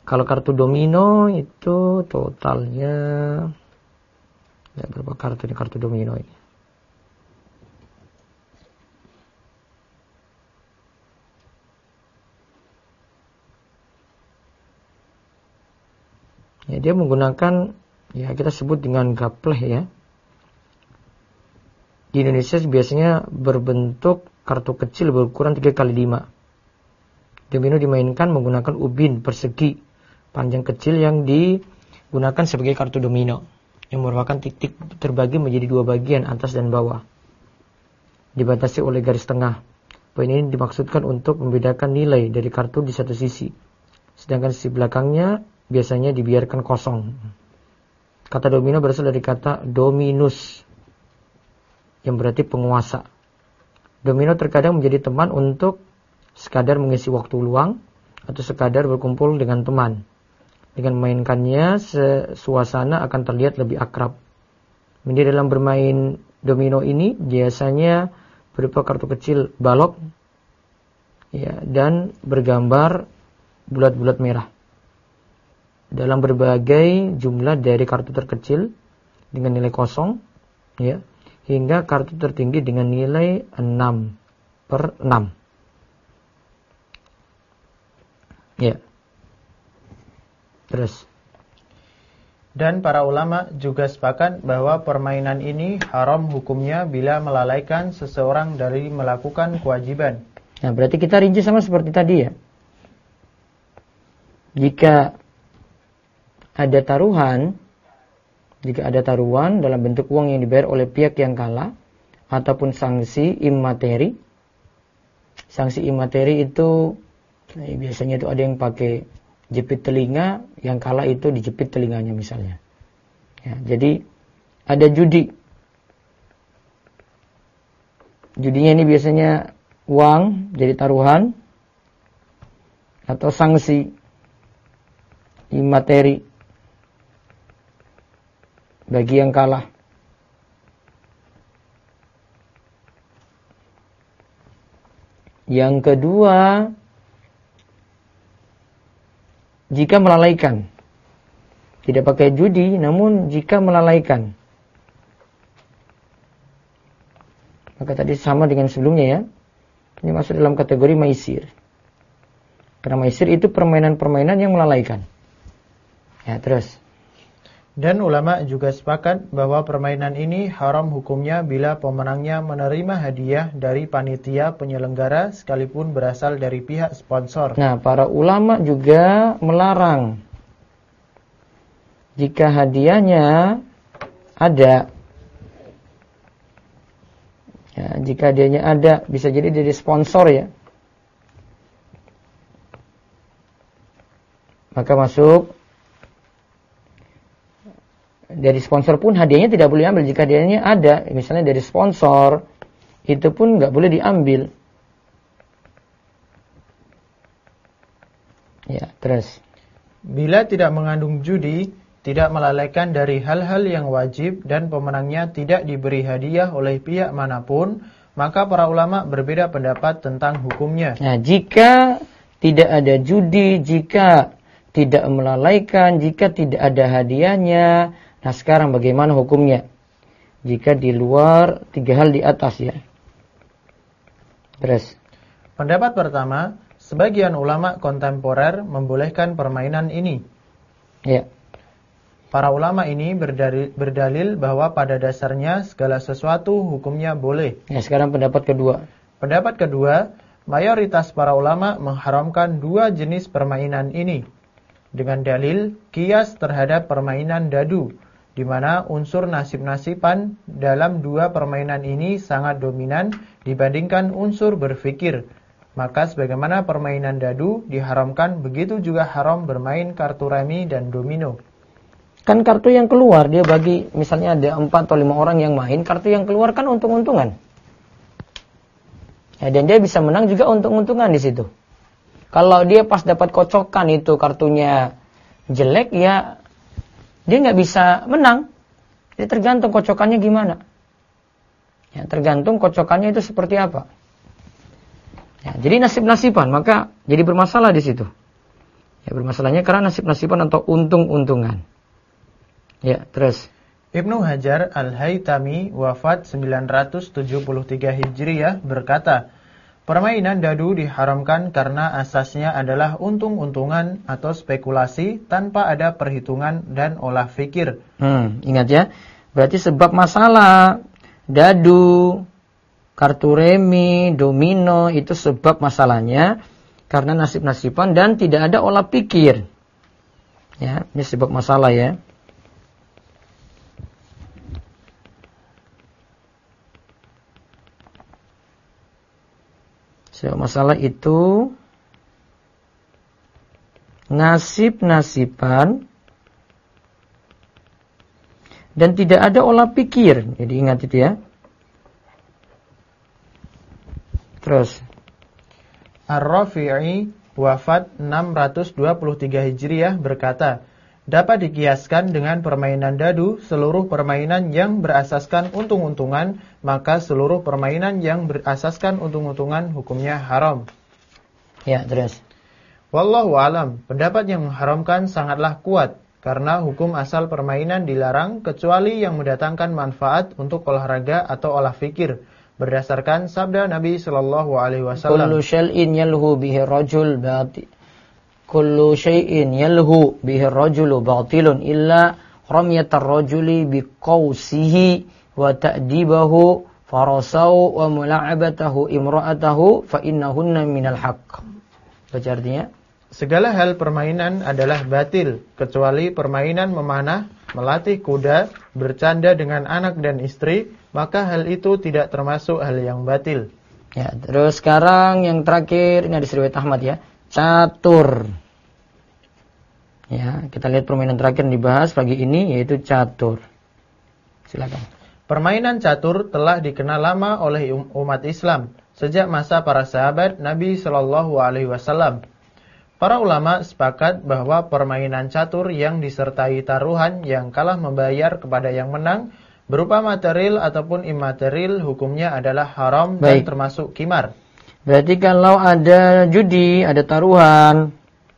Kalau kartu domino itu totalnya ya, berapa kartu ini kartu domino ini? Ya, dia menggunakan ya kita sebut dengan gapleh ya. Di Indonesia biasanya berbentuk kartu kecil berukuran 3x5. Domino dimainkan menggunakan ubin persegi panjang kecil yang digunakan sebagai kartu domino yang merupakan titik terbagi menjadi dua bagian atas dan bawah, dibatasi oleh garis tengah. Poin ini dimaksudkan untuk membedakan nilai dari kartu di satu sisi, sedangkan sisi belakangnya biasanya dibiarkan kosong. Kata domino berasal dari kata dominus yang berarti penguasa. Domino terkadang menjadi teman untuk sekadar mengisi waktu luang atau sekadar berkumpul dengan teman. Dengan memainkannya, suasana akan terlihat lebih akrab. Di dalam bermain domino ini biasanya berupa kartu kecil balok ya, dan bergambar bulat-bulat merah. Dalam berbagai jumlah dari kartu terkecil dengan nilai kosong ya, hingga kartu tertinggi dengan nilai 6/6. Ya. Terus. Dan para ulama juga sepakat bahwa permainan ini haram hukumnya bila melalaikan seseorang dari melakukan kewajiban. Nah, berarti kita rinci sama seperti tadi ya. Jika ada taruhan dalam bentuk uang yang dibayar oleh pihak yang kalah ataupun sanksi imateri. Sanksi imateri itu biasanya itu ada yang pakai jepit telinga, yang kalah itu dijepit telinganya misalnya. Ya, jadi ada judi. Judinya ini biasanya uang jadi taruhan atau sanksi imateri bagi yang kalah. Yang kedua, jika melalaikan, tidak pakai judi, namun jika melalaikan, maka tadi sama dengan sebelumnya ya, ini masuk dalam kategori maisir. Karena maisir itu permainan-permainan yang melalaikan. Ya, terus. Dan ulama juga sepakat bahwa permainan ini haram hukumnya bila pemenangnya menerima hadiah dari panitia penyelenggara sekalipun berasal dari pihak sponsor. Nah, para ulama juga melarang jika hadiahnya ada. Ya, jika hadiahnya ada, bisa jadi dari sponsor ya. Maka masuk. Dari sponsor pun hadiahnya tidak boleh diambil. Jika hadiahnya ada, misalnya dari sponsor, itu pun nggak boleh diambil. Ya, terus. Bila tidak mengandung judi, tidak melalaikan dari hal-hal yang wajib dan pemenangnya tidak diberi hadiah oleh pihak manapun, maka para ulama berbeda pendapat tentang hukumnya. Nah, jika tidak ada judi, jika tidak melalaikan, jika tidak ada hadiahnya, nah sekarang bagaimana hukumnya? Jika di luar 3 hal di atas ya. Terus. Pendapat pertama, sebagian ulama kontemporer membolehkan permainan ini. Ya. Para ulama ini berdalil bahwa pada dasarnya segala sesuatu hukumnya boleh. Ya, sekarang pendapat kedua. Pendapat kedua, mayoritas para ulama mengharamkan 2 jenis permainan ini. Dengan dalil kias terhadap permainan dadu, di mana unsur nasib-nasiban dalam 2 permainan ini sangat dominan dibandingkan unsur berfikir. Maka sebagaimana permainan dadu diharamkan, begitu juga haram bermain kartu remi dan domino. Kan kartu yang keluar, dia bagi misalnya ada 4 atau 5 orang yang main, kartu yang keluar kan untung-untungan. Ya, dan dia bisa menang juga untung-untungan di situ. Kalau dia pas dapat kocokan itu kartunya jelek, ya dia nggak bisa menang. Dia tergantung kocokannya gimana. Ya, tergantung kocokannya itu seperti apa. Ya, jadi nasib-nasiban, maka jadi bermasalah di situ. Ya, bermasalahnya karena nasib-nasiban atau untung-untungan. Ya, terus. Ibnu Hajar Al-Haytami wafat 973 Hijriah berkata, permainan dadu diharamkan karena asasnya adalah untung-untungan atau spekulasi tanpa ada perhitungan dan olah fikir. Ingat ya, berarti sebab masalah dadu, kartu remi, domino itu sebab masalahnya karena nasib-nasiban dan tidak ada olah pikir. Ya, ini sebab masalah ya. Sebab masalah itu nasib-nasiban dan tidak ada olah pikir. Jadi ingat itu ya. Terus Ar-Rafi'i wafat 623 Hijriah berkata, dapat dikiaskan dengan permainan dadu seluruh permainan yang berasaskan untung-untungan, maka seluruh permainan yang berasaskan untung-untungan hukumnya haram. Ya, terus. Wallahu alam, pendapat yang mengharamkan sangatlah kuat karena hukum asal permainan dilarang kecuali yang mendatangkan manfaat untuk olahraga atau olah fikir. Berdasarkan sabda Nabi sallallahu alaihi wasallam, kullu syai'in yalhu bihi rajul batil. Kullu syai'in yalhu bihi rajulu batilun illa ramyatar rajuli biqausihi wa ta'dibahu farasau wa mula'abatahu imra'atahu fa innahunna minal haqq. Baca artinya, segala hal permainan adalah batil kecuali permainan memanah, melatih kuda, bercanda dengan anak dan istri, maka hal itu tidak termasuk hal yang batil. Ya, terus sekarang yang terakhir ini hadis riwayat Ahmad ya. Catur. Ya, kita lihat permainan terakhir yang dibahas pagi ini yaitu catur. Silakan. Permainan catur telah dikenal lama oleh umat Islam sejak masa para sahabat Nabi Shallallahu alaihi wasallam. Para ulama sepakat bahwa permainan catur yang disertai taruhan yang kalah membayar kepada yang menang berupa material ataupun imaterial hukumnya adalah haram. Baik. Dan termasuk qimar. Berarti kalau ada judi, ada taruhan,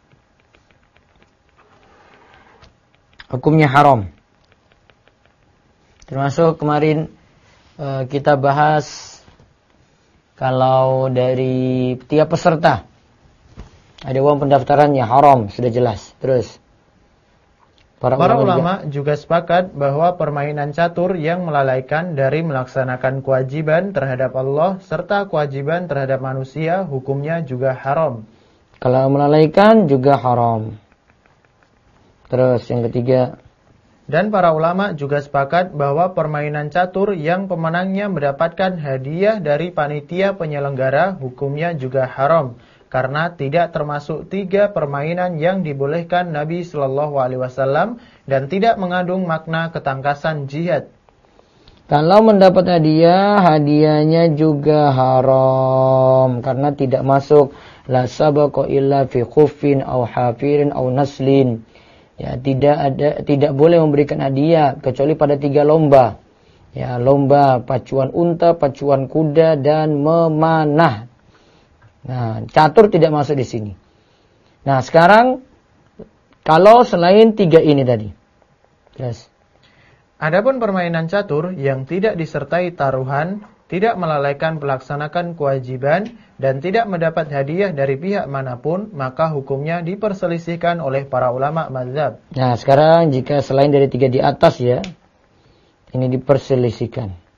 hukumnya haram. Termasuk kemarin kita bahas kalau dari tiap peserta ada uang pendaftarannya haram, sudah jelas. Terus Para ulama juga sepakat bahwa permainan catur yang melalaikan dari melaksanakan kewajiban terhadap Allah serta kewajiban terhadap manusia hukumnya juga haram. Kalau melalaikan juga haram. Terus yang ketiga. Dan para ulama juga sepakat bahwa permainan catur yang pemenangnya mendapatkan hadiah dari panitia penyelenggara hukumnya juga haram. Karena tidak termasuk 3 permainan yang dibolehkan Nabi Shallallahu Alaihi Wasallam dan tidak mengandung makna ketangkasan jihad. Kalau mendapat hadiah, hadiahnya juga haram karena tidak masuk la sabaqa illa fi khuffin aw hafirin aw naslin. Ya, tidak boleh memberikan hadiah kecuali pada 3 lomba. Ya, lomba pacuan unta, pacuan kuda dan memanah. Nah, catur tidak masuk di sini. Nah, sekarang kalau selain 3 ini tadi. Yes. Adapun permainan catur yang tidak disertai taruhan, tidak melalaikan pelaksanakan kewajiban dan tidak mendapat hadiah dari pihak manapun, maka hukumnya diperselisihkan oleh para ulama mazhab. Nah, sekarang jika selain dari 3 di atas ya, ini diperselisihkan.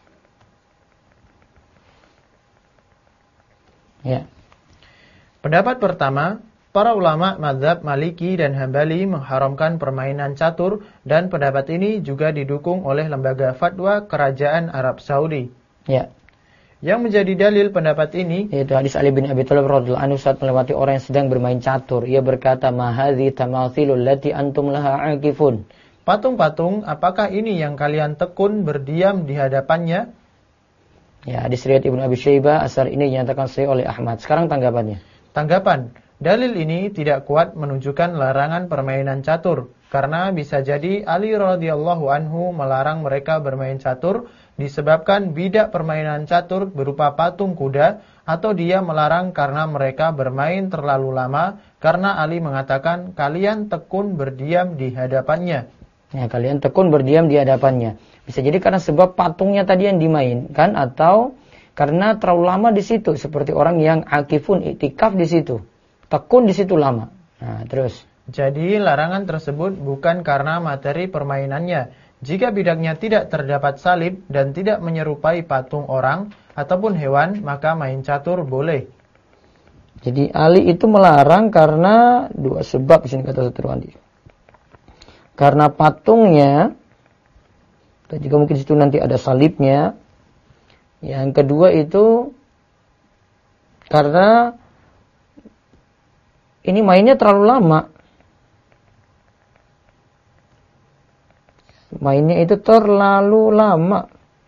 Ya. Pendapat pertama, para ulama mazhab Maliki dan Hambali mengharamkan permainan catur dan pendapat ini juga didukung oleh lembaga fatwa kerajaan Arab Saudi. Ya. Yang menjadi dalil pendapat ini yaitu hadis Ali bin Abi Thalib radhiyallahu anhu saat melewati orang yang sedang bermain catur. Ia berkata, "Ma hadhi tamathilul lati antum laha aqifun." Patung-patung, apakah ini yang kalian tekun berdiam di hadapannya? Ya, hadis riwayat Ibnu Abi Syaibah, asar ini dinyatakan sahih oleh Ahmad. Sekarang tanggapannya. Tanggapan, dalil ini tidak kuat menunjukkan larangan permainan catur. Karena bisa jadi Ali radhiyallahu anhu melarang mereka bermain catur disebabkan bidak permainan catur berupa patung kuda atau dia melarang karena mereka bermain terlalu lama, karena Ali mengatakan kalian tekun berdiam di hadapannya. Ya, kalian tekun berdiam di hadapannya. Bisa jadi karena sebab patungnya tadi yang dimainkan, atau karena terlalu lama di situ, seperti orang yang akifun, iktikaf di situ, tekun di situ lama. Nah, terus. Jadi larangan tersebut bukan karena materi permainannya. Jika bidangnya tidak terdapat salib dan tidak menyerupai patung orang ataupun hewan, maka main catur boleh. Jadi Ali itu melarang karena dua sebab di sini kata Satriwandi. Karena patungnya, dan juga mungkin situ nanti ada salibnya. Yang kedua itu karena ini mainnya terlalu lama. Mainnya itu terlalu lama.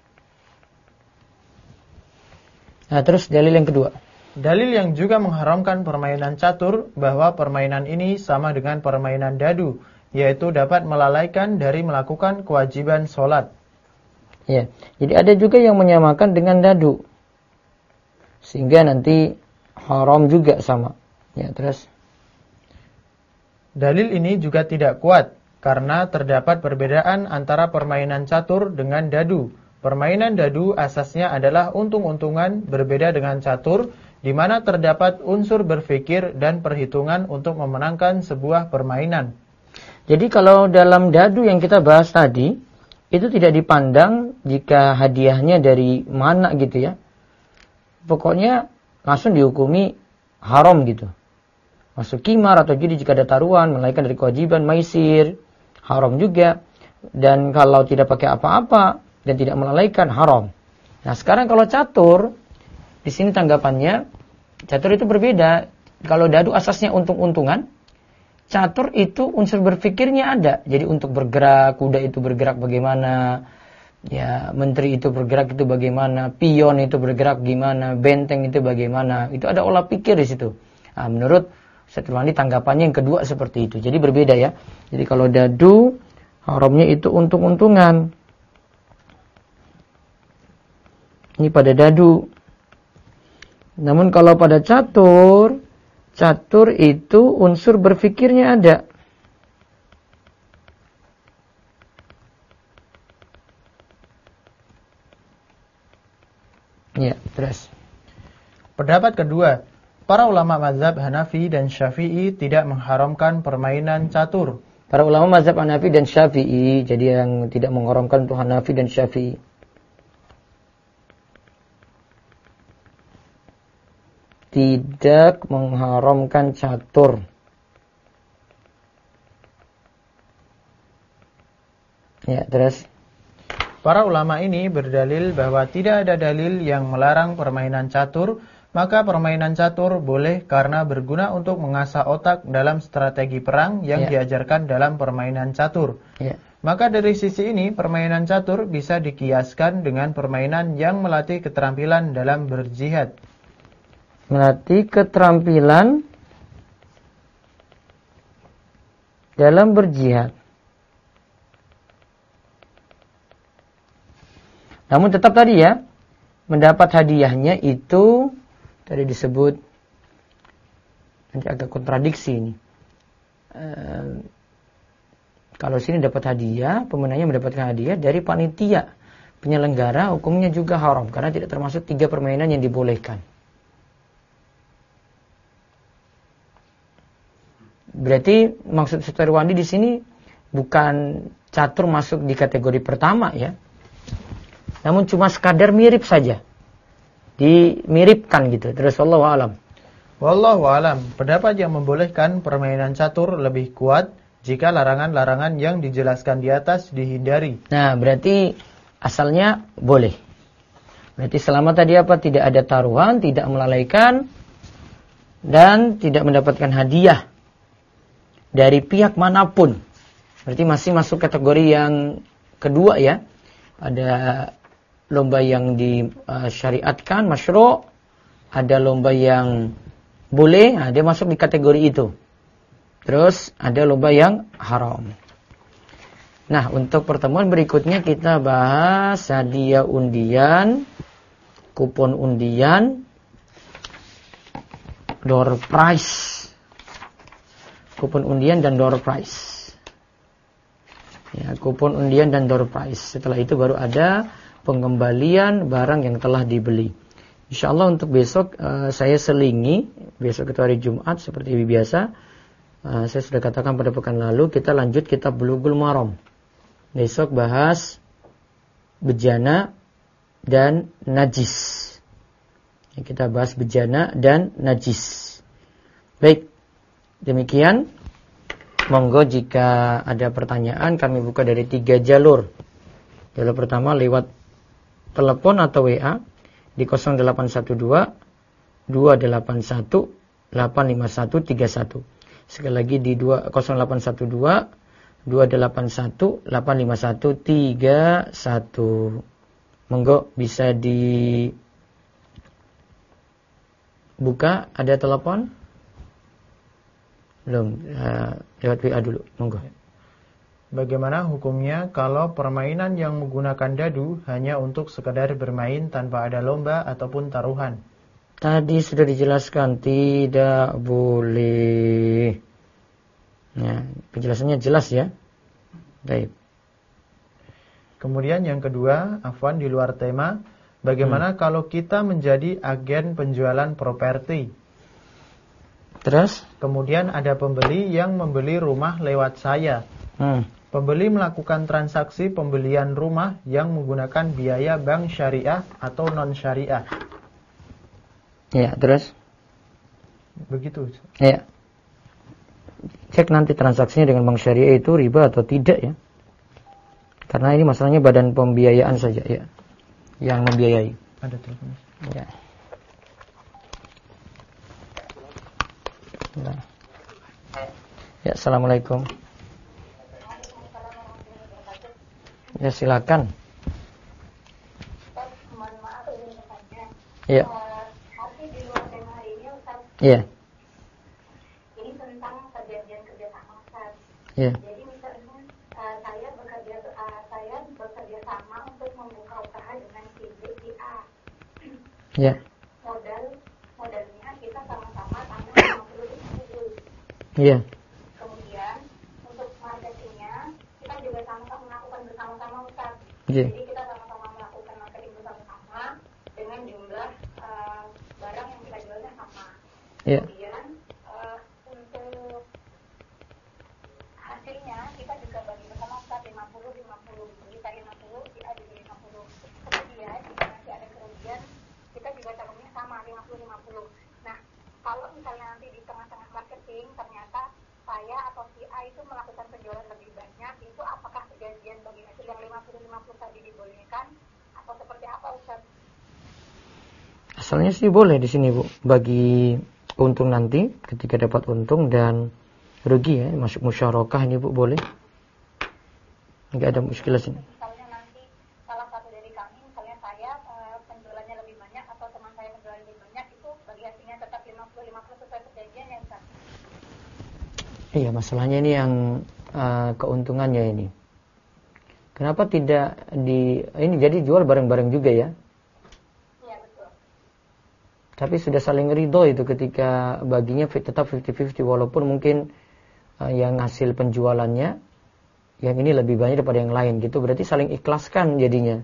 Nah, terus dalil yang kedua. Dalil yang juga mengharamkan permainan catur bahwa permainan ini sama dengan permainan dadu, yaitu dapat melalaikan dari melakukan kewajiban sholat. Ya, jadi ada juga yang menyamakan dengan dadu, sehingga nanti haram juga sama. Ya, terus. Dalil ini juga tidak kuat, karena terdapat perbedaan antara permainan catur dengan dadu. Permainan dadu asasnya adalah untung-untungan, berbeda dengan catur, di mana terdapat unsur berpikir dan perhitungan untuk memenangkan sebuah permainan. Jadi kalau dalam dadu yang kita bahas tadi, itu tidak dipandang jika hadiahnya dari mana gitu ya. Pokoknya langsung dihukumi haram gitu. Masuk kimar atau judi jika ada taruhan, melalaikan dari kewajiban, maisir, haram juga. Dan kalau tidak pakai apa-apa dan tidak melalaikan, haram. Nah, sekarang kalau catur, di sini tanggapannya, catur itu berbeda. Kalau dadu asasnya untung-untungan, catur itu unsur berpikirnya ada. Jadi untuk bergerak, kuda itu bergerak bagaimana, ya menteri itu bergerak itu bagaimana, pion itu bergerak gimana, benteng itu bagaimana. Itu ada olah pikir di situ. Nah, menurut Satriwandi tanggapannya yang kedua seperti itu. Jadi berbeda ya. Jadi kalau dadu, haramnya itu untung-untungan. Ini pada dadu. Namun kalau pada catur, catur itu unsur berpikirnya ada. Ya, terus. Pendapat kedua, para ulama mazhab Hanafi dan Syafi'i tidak mengharamkan permainan catur. Para ulama mazhab Hanafi dan Syafi'i, jadi yang tidak mengharamkan itu Hanafi dan Syafi'i. Tidak mengharamkan catur. Ya, terus. Para ulama ini berdalil bahwa tidak ada dalil yang melarang permainan catur, maka permainan catur boleh karena berguna untuk mengasah otak dalam strategi perang yang diajarkan dalam permainan catur. Maka dari sisi ini, permainan catur bisa dikiaskan dengan permainan yang melatih keterampilan dalam berjihad. Melatih keterampilan dalam berjihad. Namun tetap tadi ya, mendapat hadiahnya itu tadi disebut, nanti agak kontradiksi ini. Kalau sini dapat hadiah, pemenangnya mendapatkan hadiah dari panitia penyelenggara, hukumnya juga haram karena tidak termasuk 3 permainan yang dibolehkan. Berarti maksud Satriwandi di sini bukan catur masuk di kategori pertama ya, namun cuma sekadar mirip saja, dimiripkan gitu. Terus wallahu alam. Wallahu alam. Pendapat yang membolehkan permainan catur lebih kuat jika larangan-larangan yang dijelaskan di atas dihindari. Nah, berarti asalnya boleh. Berarti selama tadi apa? Tidak ada taruhan, tidak melalaikan, dan tidak mendapatkan hadiah dari pihak manapun. Berarti masih masuk kategori yang kedua ya. Ada lomba yang disyariatkan, masyru', ada lomba yang boleh, nah dia masuk di kategori itu. Terus ada lomba yang haram. Nah, untuk pertemuan berikutnya kita bahas hadiah undian, kupon undian, door prize. Kupon undian dan door prize. Ya, kupon undian dan door prize. Setelah itu baru ada pengembalian barang yang telah dibeli. Insyaallah untuk besok saya selingi, besok itu hari Jumat seperti biasa. Saya sudah katakan pada pekan lalu kita lanjut kitab Bulughul Maram. Besok bahas bejana dan najis. Kita bahas bejana dan najis. Baik, demikian. Monggo jika ada pertanyaan kami buka dari 3 jalur. Jalur pertama lewat telepon atau WA di 0812 281 85131. Sekali lagi di 0812 281 85131. Monggo bisa dibuka. Ada telepon? Belum. Lewat WA dulu. Monggo. Bagaimana hukumnya kalau permainan yang menggunakan dadu hanya untuk sekedar bermain tanpa ada lomba ataupun taruhan? Tadi sudah dijelaskan tidak boleh. Nah, penjelasannya jelas ya. Baik. Kemudian yang kedua, afwan di luar tema, bagaimana kalau kita menjadi agen penjualan properti? Terus? Kemudian ada pembeli yang membeli rumah lewat saya. Pembeli melakukan transaksi pembelian rumah yang menggunakan biaya bank syariah atau non syariah. Ya, terus? Begitu. Ya. Cek nanti transaksinya dengan bank syariah itu riba atau tidak ya. Karena ini masalahnya badan pembiayaan saja ya. Yang membiayai. Ada telepon. Ya. Nah. Ya, assalamualaikum. Ya, silakan. Ya. Iya. Ini tentang perjanjian kerjasama, Ustaz. Iya. Jadi misalnya saya bekerja sama untuk membuka usaha dengan si B, si A. Iya. Modalnya kita sama-sama tambah 50.000. Iya. Kemudian untuk marketingnya kita juga sama-sama melakukan bersama-sama, Ustaz. Iya. Jadi kita sama-sama melakukan marketing bersama-sama dengan jumlah barang yang kita jualnya sama. Iya. Kemudian untuk hasilnya kita juga bagi bersama, Ustaz, 50-50. Jadi saya 50, si A juga 50. Kemudian jika nanti ada kerugian, kita juga caranya sama 50-50. Nah, kalau misalnya nanti di tengah-tengah marketing ternyata saya atau si A itu melakukan penjualan lebih banyak, itu apakah perjanjian bagi hasil yang 50-50 tadi dibolehkan atau seperti apa, Ustaz? Asalnya sih boleh di sini, Bu. Bagi untung nanti ketika dapat untung dan rugi ya, masuk musyarakah ini, Bu, boleh. Enggak ada muskilah sini. Misalnya nanti salah satu dari kami, misalnya saya penjualannya lebih banyak atau teman saya penjualan lebih banyak, itu bagi hasilnya tetap 50-50 sesuai perjanjian ya, Ustaz? Iya, masalahnya ini yang keuntungannya ini. Kenapa tidak ini jadi jual bareng-bareng juga ya? Iya, betul. Tapi sudah saling ridho itu ketika baginya tetap 50-50 walaupun mungkin yang hasil penjualannya yang ini lebih banyak daripada yang lain gitu, berarti saling ikhlaskan jadinya.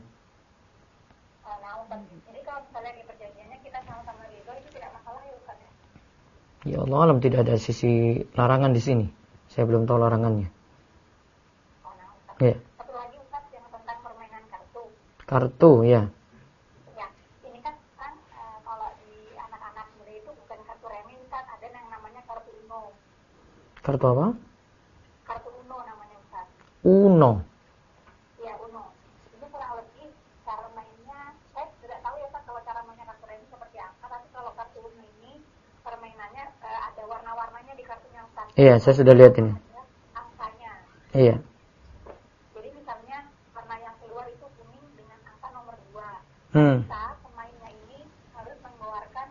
Nah, Ustaz, jadi kalau misalnya di perjanjiannya kita sama-sama ridho, itu tidak masalah ya, Ustaz? Ya Allah alam, tidak ada sisi larangan di sini. Saya belum tahu larangannya. Nah, Ustaz. Ya. Satu lagi, Ustaz, yang tentang permainan kartu. Kartu ya. Ya, ini kan kalau di anak-anak muda itu bukan kartu remi, Ustaz, ada yang namanya kartu Uno. Kartu apa? Kartu Uno namanya, Ustaz. Uno. Iya, Uno. Itu kurang lebih cara mainnya, saya tidak tahu ya, Pak, kalau cara mainnya kartu remi seperti apa, tapi kalau kartu Uno ini permainannya ada warna-warnanya di kartunya, Ustaz. Iya, saya sudah lihat ini. Ada angkanya. Iya. Jadi misalnya warna yang keluar itu kuning dengan angka nomor 2. Kita pemainnya ini harus mengeluarkan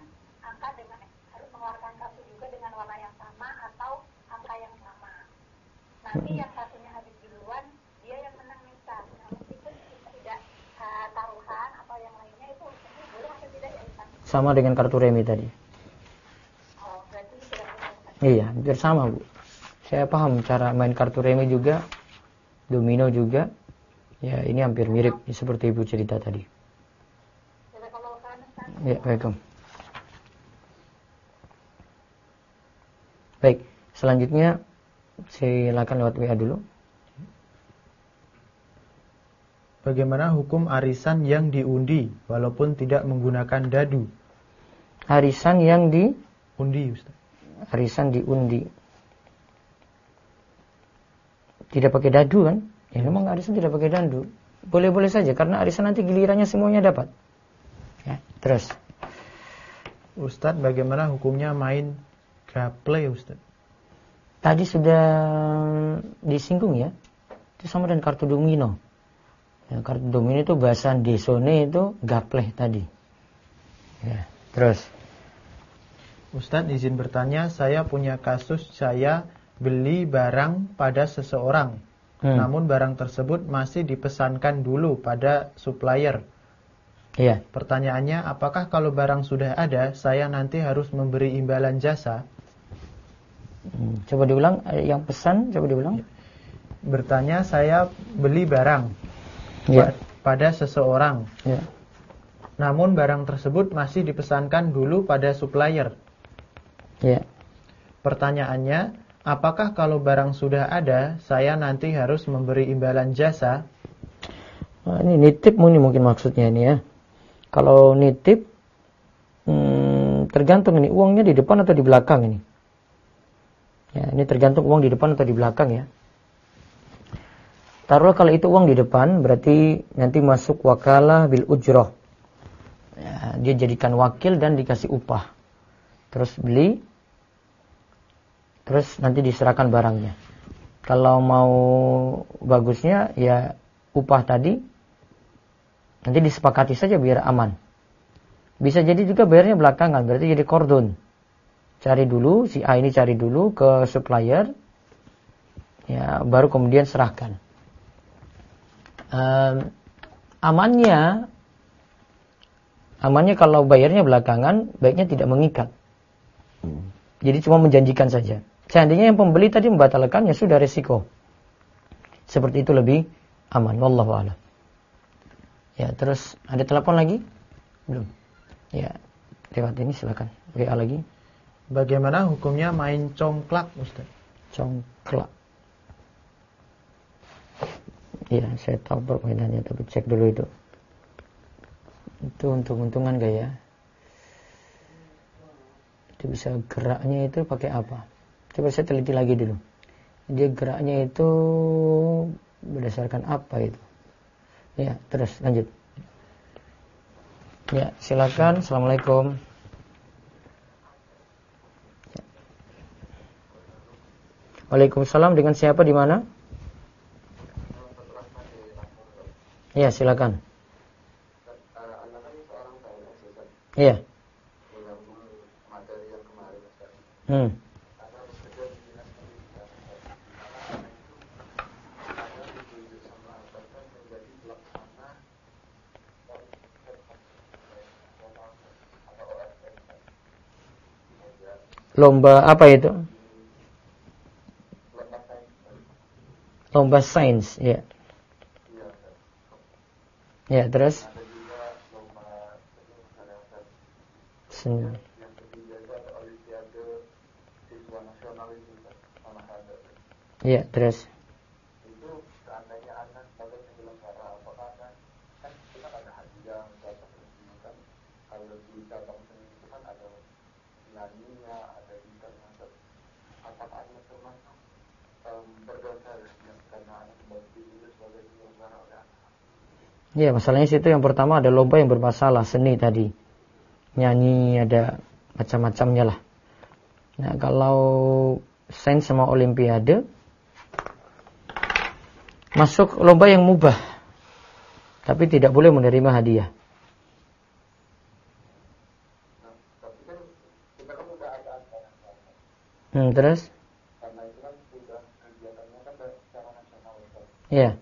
kartu juga dengan warna yang sama atau angka yang sama. Nanti yang satunya habis duluan, dia yang menang, Ustaz. Nah, meskipun kita tidak taruhan atau yang lainnya, itu boleh atau tidak ya, Ustaz? Sama dengan kartu remi tadi. Oh, Iya, hampir sama, Bu. Saya paham cara main kartu remi juga, domino juga. Ya, ini hampir mirip seperti Ibu cerita tadi. Ya, baiklah. Baik, selanjutnya silakan lewat WA dulu. Bagaimana hukum arisan yang diundi walaupun tidak menggunakan dadu? Arisan yang Undi, Ustaz. Arisan diundi. Tidak pakai dadu kan? Ya memang arisan tidak pakai dadu. Boleh-boleh saja karena arisan nanti gilirannya semuanya dapat. Ya, terus. Ustadz, bagaimana hukumnya main gaple, Ustadz? Tadi sudah disinggung ya. Itu sama dengan kartu domino. Ya, kartu domino itu bahasa desone itu gapleh tadi. Ya, terus. Ustadz, izin bertanya, saya punya kasus saya beli barang pada seseorang. Namun barang tersebut masih dipesankan dulu pada supplier. Iya. Pertanyaannya, apakah kalau barang sudah ada, saya nanti harus memberi imbalan jasa? Coba diulang, yang pesan, coba diulang. Bertanya, saya beli barang pada seseorang. Ya. Namun barang tersebut masih dipesankan dulu pada supplier. Ya. Pertanyaannya, apakah kalau barang sudah ada, saya nanti harus memberi imbalan jasa? Nah, ini nitip mungkin maksudnya ini ya. Kalau nitip, tergantung ini uangnya di depan atau di belakang ini. Ya, ini tergantung uang di depan atau di belakang ya. Taruhlah kalau itu uang di depan, berarti nanti masuk wakalah bil ujroh. Ya, dia jadikan wakil dan dikasih upah. Terus beli, terus nanti diserahkan barangnya. Kalau mau bagusnya ya upah tadi nanti disepakati saja biar aman. Bisa jadi juga bayarnya belakangan, berarti jadi kordon. Cari dulu, si A ini cari dulu ke supplier, ya baru kemudian serahkan. Amannya kalau bayarnya belakangan, baiknya tidak mengikat. Jadi cuma menjanjikan saja. Seandainya yang pembeli tadi membatalkan, ya sudah resiko. Seperti itu lebih aman. Wallahu a'lam. Ya, terus ada telepon lagi? Belum. Ya, lewat ini silakan. WA lagi. Bagaimana hukumnya main congklak, Ustaz? Congklak. Iya, saya tahu permainannya, tapi cek dulu itu. Itu untung-untungan gak ya? Itu bisa geraknya itu pakai apa? Coba saya teliti lagi dulu. Dia geraknya itu berdasarkan apa itu? Ya, terus lanjut. Ya, silakan. Assalamualaikum. Waalaikumsalam, dengan siapa di mana? Ya, silakan. Iya. Lomba apa itu? Lomba sains, ya. Ya, terus? Seni. Ya, terus? Ya, masalahnya situ yang pertama ada lomba yang bermasalah, seni tadi. Nyanyi ada macam-macamnya lah. Nah, kalau sains sama olimpiade masuk lomba yang mubah. Tapi tidak boleh menerima hadiah. Terus? Iya.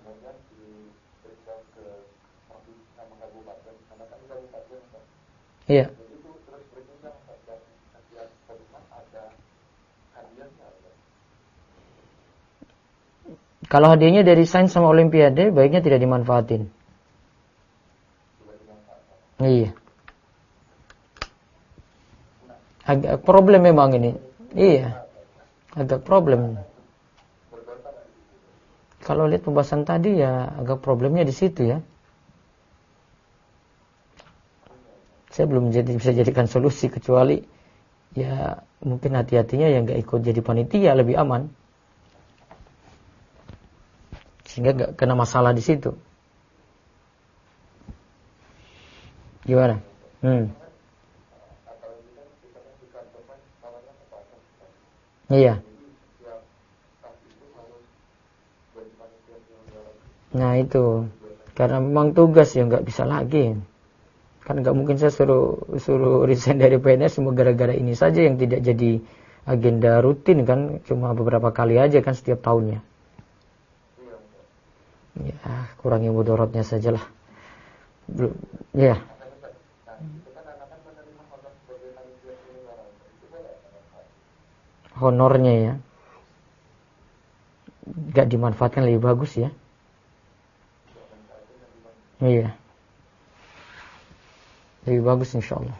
Iya. Kalau hadiahnya dari sains sama olimpiade, baiknya tidak dimanfaatin. Iya. Agak problem memang ini. Iya. Agak problem. Kalau lihat pembahasan tadi ya agak problemnya di situ ya. Saya belum bisa jadikan solusi kecuali ya mungkin hati-hatinya yang nggak ikut jadi panitia lebih aman. Sehingga nggak kena masalah di situ. Gimana? Iya. Nah itu, karena memang tugas ya nggak bisa lagi. Kan nggak mungkin saya suruh resign dari PNS cuma gara-gara ini saja yang tidak jadi agenda rutin kan, cuma beberapa kali aja kan setiap tahunnya. Ya kurangi mudorotnya sajalah. Ya. Honornya ya, nggak dimanfaatkan lebih bagus ya. Iya. Lebih bagus insyaallah.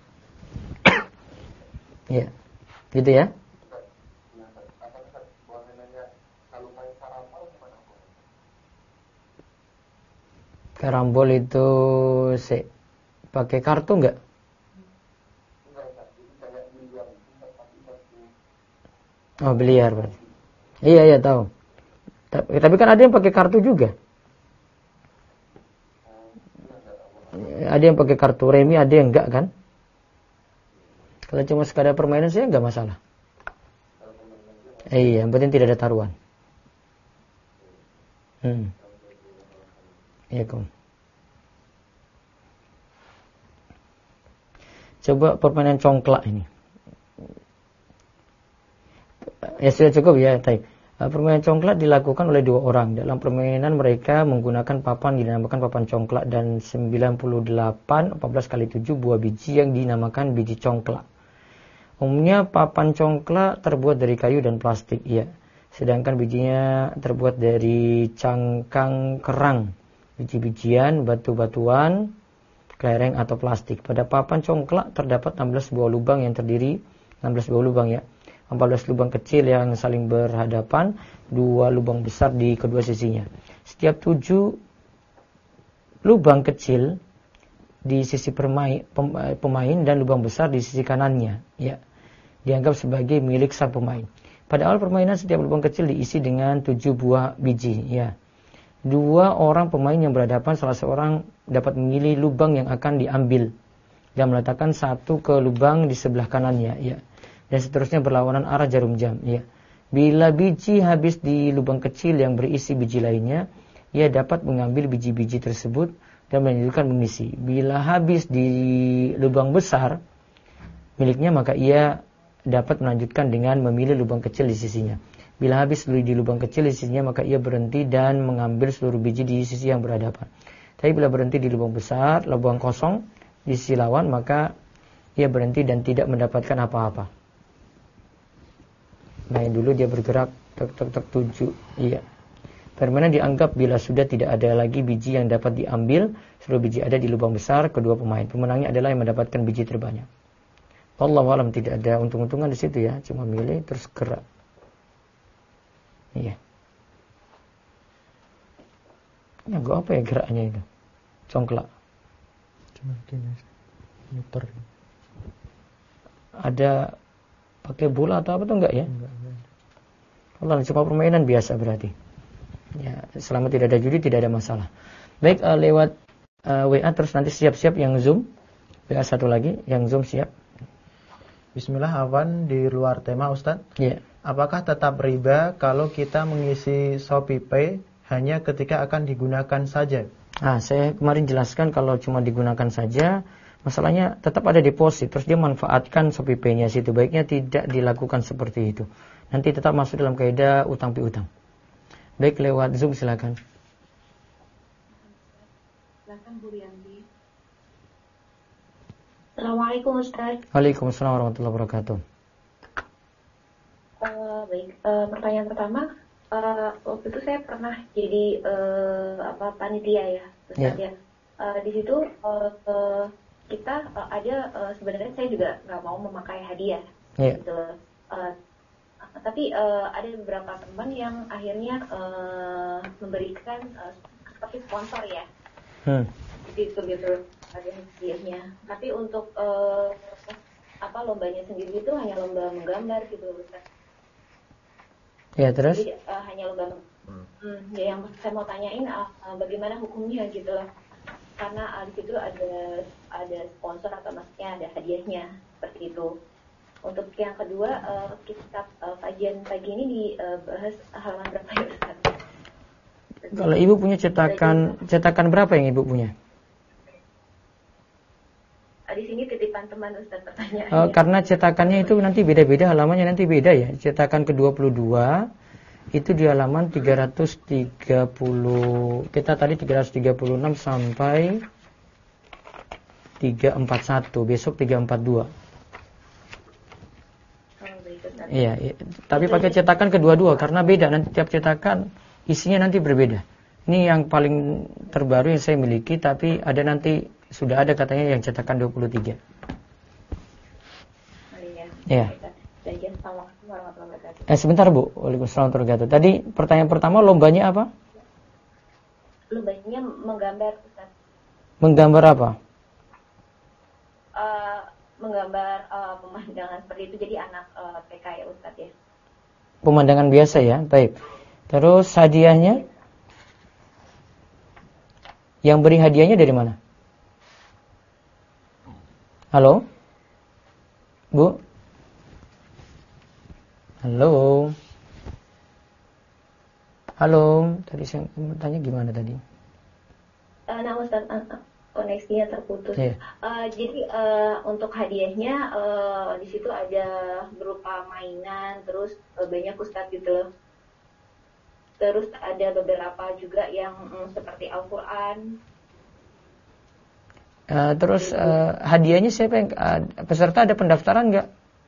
Iya. Gitu ya. Karambol itu pakai kartu enggak? Oh, biliar berarti. Iya tahu. Tapi kan ada yang pakai kartu juga. Ada yang pakai kartu remi, ada yang enggak kan? Kalau cuma sekadar permainan saya enggak masalah. Iya, yang penting tidak ada taruhan. Iya, Kom. Coba permainan congklak ini. Ya sudah cukup ya, Taib. Permainan congklak dilakukan oleh dua orang. Dalam permainan mereka menggunakan papan dinamakan papan congklak dan 98 14 kali 7 buah biji yang dinamakan biji congklak. Umumnya papan congklak terbuat dari kayu dan plastik, ya. Sedangkan bijinya terbuat dari cangkang kerang, biji-bijian, batu-batuan, kelereng atau plastik. Pada papan congklak terdapat 16 buah lubang yang terdiri 16 buah lubang ya. 14 lubang kecil yang saling berhadapan, 2 lubang besar di kedua sisinya. Setiap 7 lubang kecil di sisi pemain dan lubang besar di sisi kanannya, ya, dianggap sebagai milik sang pemain. Pada awal permainan setiap lubang kecil diisi dengan 7 buah biji, ya. 2 orang pemain yang berhadapan, salah seorang dapat memilih lubang yang akan diambil dan meletakkan satu ke lubang di sebelah kanannya, ya. Dan seterusnya berlawanan arah jarum jam, ya. Bila biji habis di lubang kecil yang berisi biji lainnya, ia dapat mengambil biji-biji tersebut dan melanjutkan mengisi. Bila habis di lubang besar miliknya, maka ia dapat melanjutkan dengan memilih lubang kecil di sisinya. Bila habis di lubang kecil di sisinya, maka ia berhenti dan mengambil seluruh biji di sisi yang berhadapan. Tapi bila berhenti di lubang besar, lubang kosong di sisi lawan, maka ia berhenti dan tidak mendapatkan apa-apa. Nah, dulu dia bergerak tek 7. Iya. Permainan dianggap bila sudah tidak ada lagi biji yang dapat diambil, seluruh biji ada di lubang besar kedua pemain. Pemenangnya adalah yang mendapatkan biji terbanyak. Wallahu alam, tidak ada untung-untungan di situ ya, cuma milih terus gerak. Iya. Ya, gua apa ya geraknya itu? Congklak. Cuma gini, muter. Ada pakai bola atau apa tuh enggak ya? Enggak. Allah, cuma permainan biasa berarti. Ya, selama tidak ada judi tidak ada masalah. Baik, lewat WA terus nanti siap-siap yang Zoom. WA satu lagi yang Zoom siap. Bismillah, Afwan, di luar tema Ustaz. Iya. Apakah tetap riba kalau kita mengisi Shopee Pay hanya ketika akan digunakan saja? Saya kemarin jelaskan kalau cuma digunakan saja, masalahnya tetap ada deposit, terus dia manfaatkan Shopee Pay-nya situ. Baiknya tidak dilakukan seperti itu. Nanti tetap masuk dalam kaidah utang piutang. Baik, lewat Zoom silakan. Silakan Bu Rianti. Assalamualaikum Ustaz. Waalaikumsalam warahmatullahi wabarakatuh. Baik, pertanyaan pertama, Waktu itu saya pernah jadi panitia ya, Ustaz ya. Di situ kita ada sebenarnya saya juga nggak mau memakai hadiah, gitu. Tapi ada beberapa teman yang akhirnya memberikan seperti sponsor ya, gitu ada hadiahnya. Tapi untuk lombanya sendiri itu hanya lomba menggambar gitu, Ustaz. Ya, terus? Jadi hanya lomba. Ya, yang saya mau tanyain bagaimana hukumnya gitu loh. Karena di situ ada sponsor atau maksudnya ada hadiahnya seperti itu. Untuk yang kedua, kitab kajian pagi ini dibahas halaman berapa ya, Ustaz? Kalau Ibu punya cetakan berapa yang Ibu punya? Di sini titipan teman, Ustaz, pertanyaannya. Karena cetakannya itu nanti beda-beda, halamannya nanti beda ya. Cetakan ke-22 itu di halaman 330. Kita tadi 336 sampai 341, besok 342. Iya, tapi pakai cetakan kedua-dua karena beda, nanti tiap cetakan isinya nanti berbeda. Ini yang paling terbaru yang saya miliki, tapi ada nanti sudah ada katanya yang cetakan 23. Iya. Sebentar Bu, waalaikumsalam warahmatullahi wabarakatuh. Tadi pertanyaan pertama lombanya apa? Lombanya menggambar, Ustaz. Menggambar apa? Menggambar pemandangan seperti itu, jadi anak PK ya, Ustaz ya. Pemandangan biasa ya, baik. Terus hadiahnya? Yang beri hadiahnya dari mana? Halo? Bu? Halo? Halo? Tadi saya bertanya gimana tadi? Nah, Ustaz, koneksinya terputus. Jadi untuk hadiahnya di situ ada berupa mainan, terus banyak, Ustaz, gitu loh. Terus ada beberapa juga yang seperti Al-Quran. Terus hadiahnya siapa yang peserta, ada pendaftaran nggak?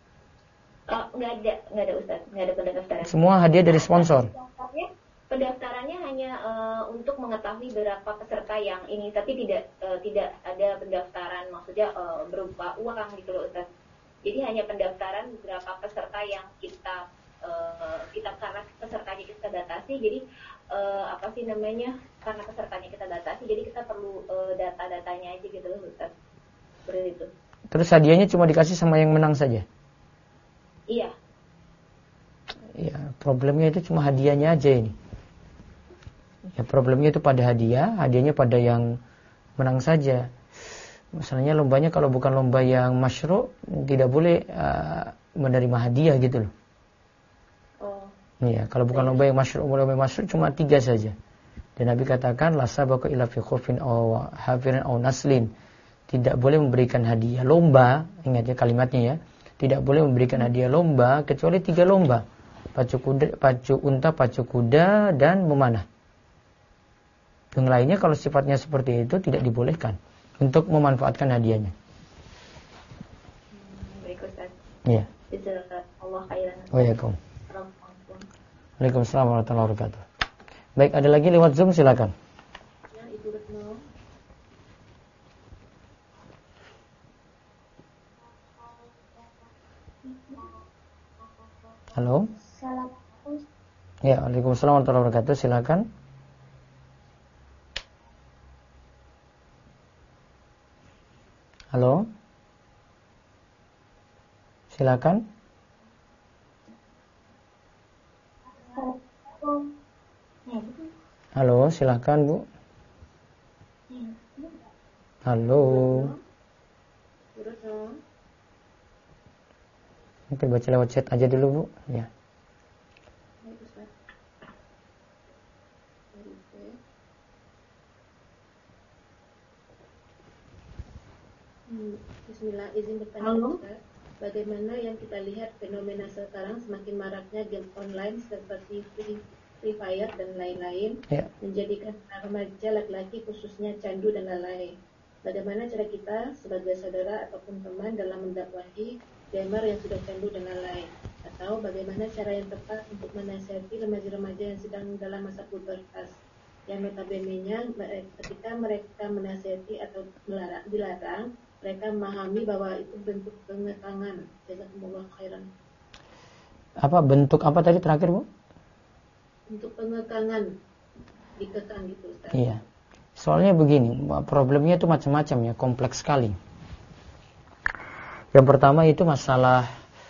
Nggak ada Ustaz, nggak ada pendaftaran. Semua hadiah dari sponsor. Pendaftarannya hanya untuk mengetahui berapa peserta yang ini, tapi tidak ada pendaftaran, maksudnya berupa uang gitu loh, Ustaz. Jadi hanya pendaftaran berapa peserta yang kita karena pesertanya kita batasi, jadi karena pesertanya kita batasi, jadi kita perlu data-datanya aja gitu loh, Ustaz. Seperti itu. Terus hadiahnya cuma dikasih sama yang menang saja? Iya. Ya, problemnya itu cuma hadiahnya aja ini. Ya, problemnya itu pada hadiahnya pada yang menang saja. Masalahnya lombanya kalau bukan lomba yang masyru', tidak boleh menerima hadiah gitu loh. Iya, kalau bukan lomba yang masyru' cuma 3 saja. Dan Nabi katakan la sabaqa illa fi khufin aw hafirin aw naslin. Tidak boleh memberikan hadiah lomba, ingat ya kalimatnya ya. Tidak boleh memberikan hadiah lomba kecuali 3 lomba. Pacu unta, pacu kuda, dan memanah. Yang lainnya kalau sifatnya seperti itu tidak dibolehkan untuk memanfaatkan hadiahnya. Baik, Ustaz. Iya. Allah khairan. Waalaikumsalam warahmatullahi wabarakatuh. Baik, ada lagi lewat Zoom, silakan. Ya, Ibu Retno. Halo. Assalamualaikum. Ya, waalaikumsalam warahmatullahi wabarakatuh. Silakan. Halo. Silakan. Halo, silakan Bu. Halo. Mungkin baca lewat chat aja dulu Bu. Ya. Bismillah, izin bertanya, Ustaz. Bagaimana yang kita lihat fenomena sekarang semakin maraknya game online seperti Free Fire dan lain-lain, menjadikan remaja laki-laki khususnya candu dan lalai. Bagaimana cara kita sebagai saudara ataupun teman dalam mendakwahi gamer yang sudah candu dan lalai? Atau bagaimana cara yang tepat untuk menasihati remaja-remaja yang sedang dalam masa pubertas, yang notabene-nya ketika mereka menasihati atau dilarang, mereka memahami bahwa itu bentuk pengekangan. Jazakumullah khairan. Apa bentuk apa tadi terakhir, Bu? Bentuk pengekangan, dikekang gitu, Ustaz. Iya. Soalnya begini, problemnya itu macam-macam ya, kompleks sekali. Yang pertama itu masalah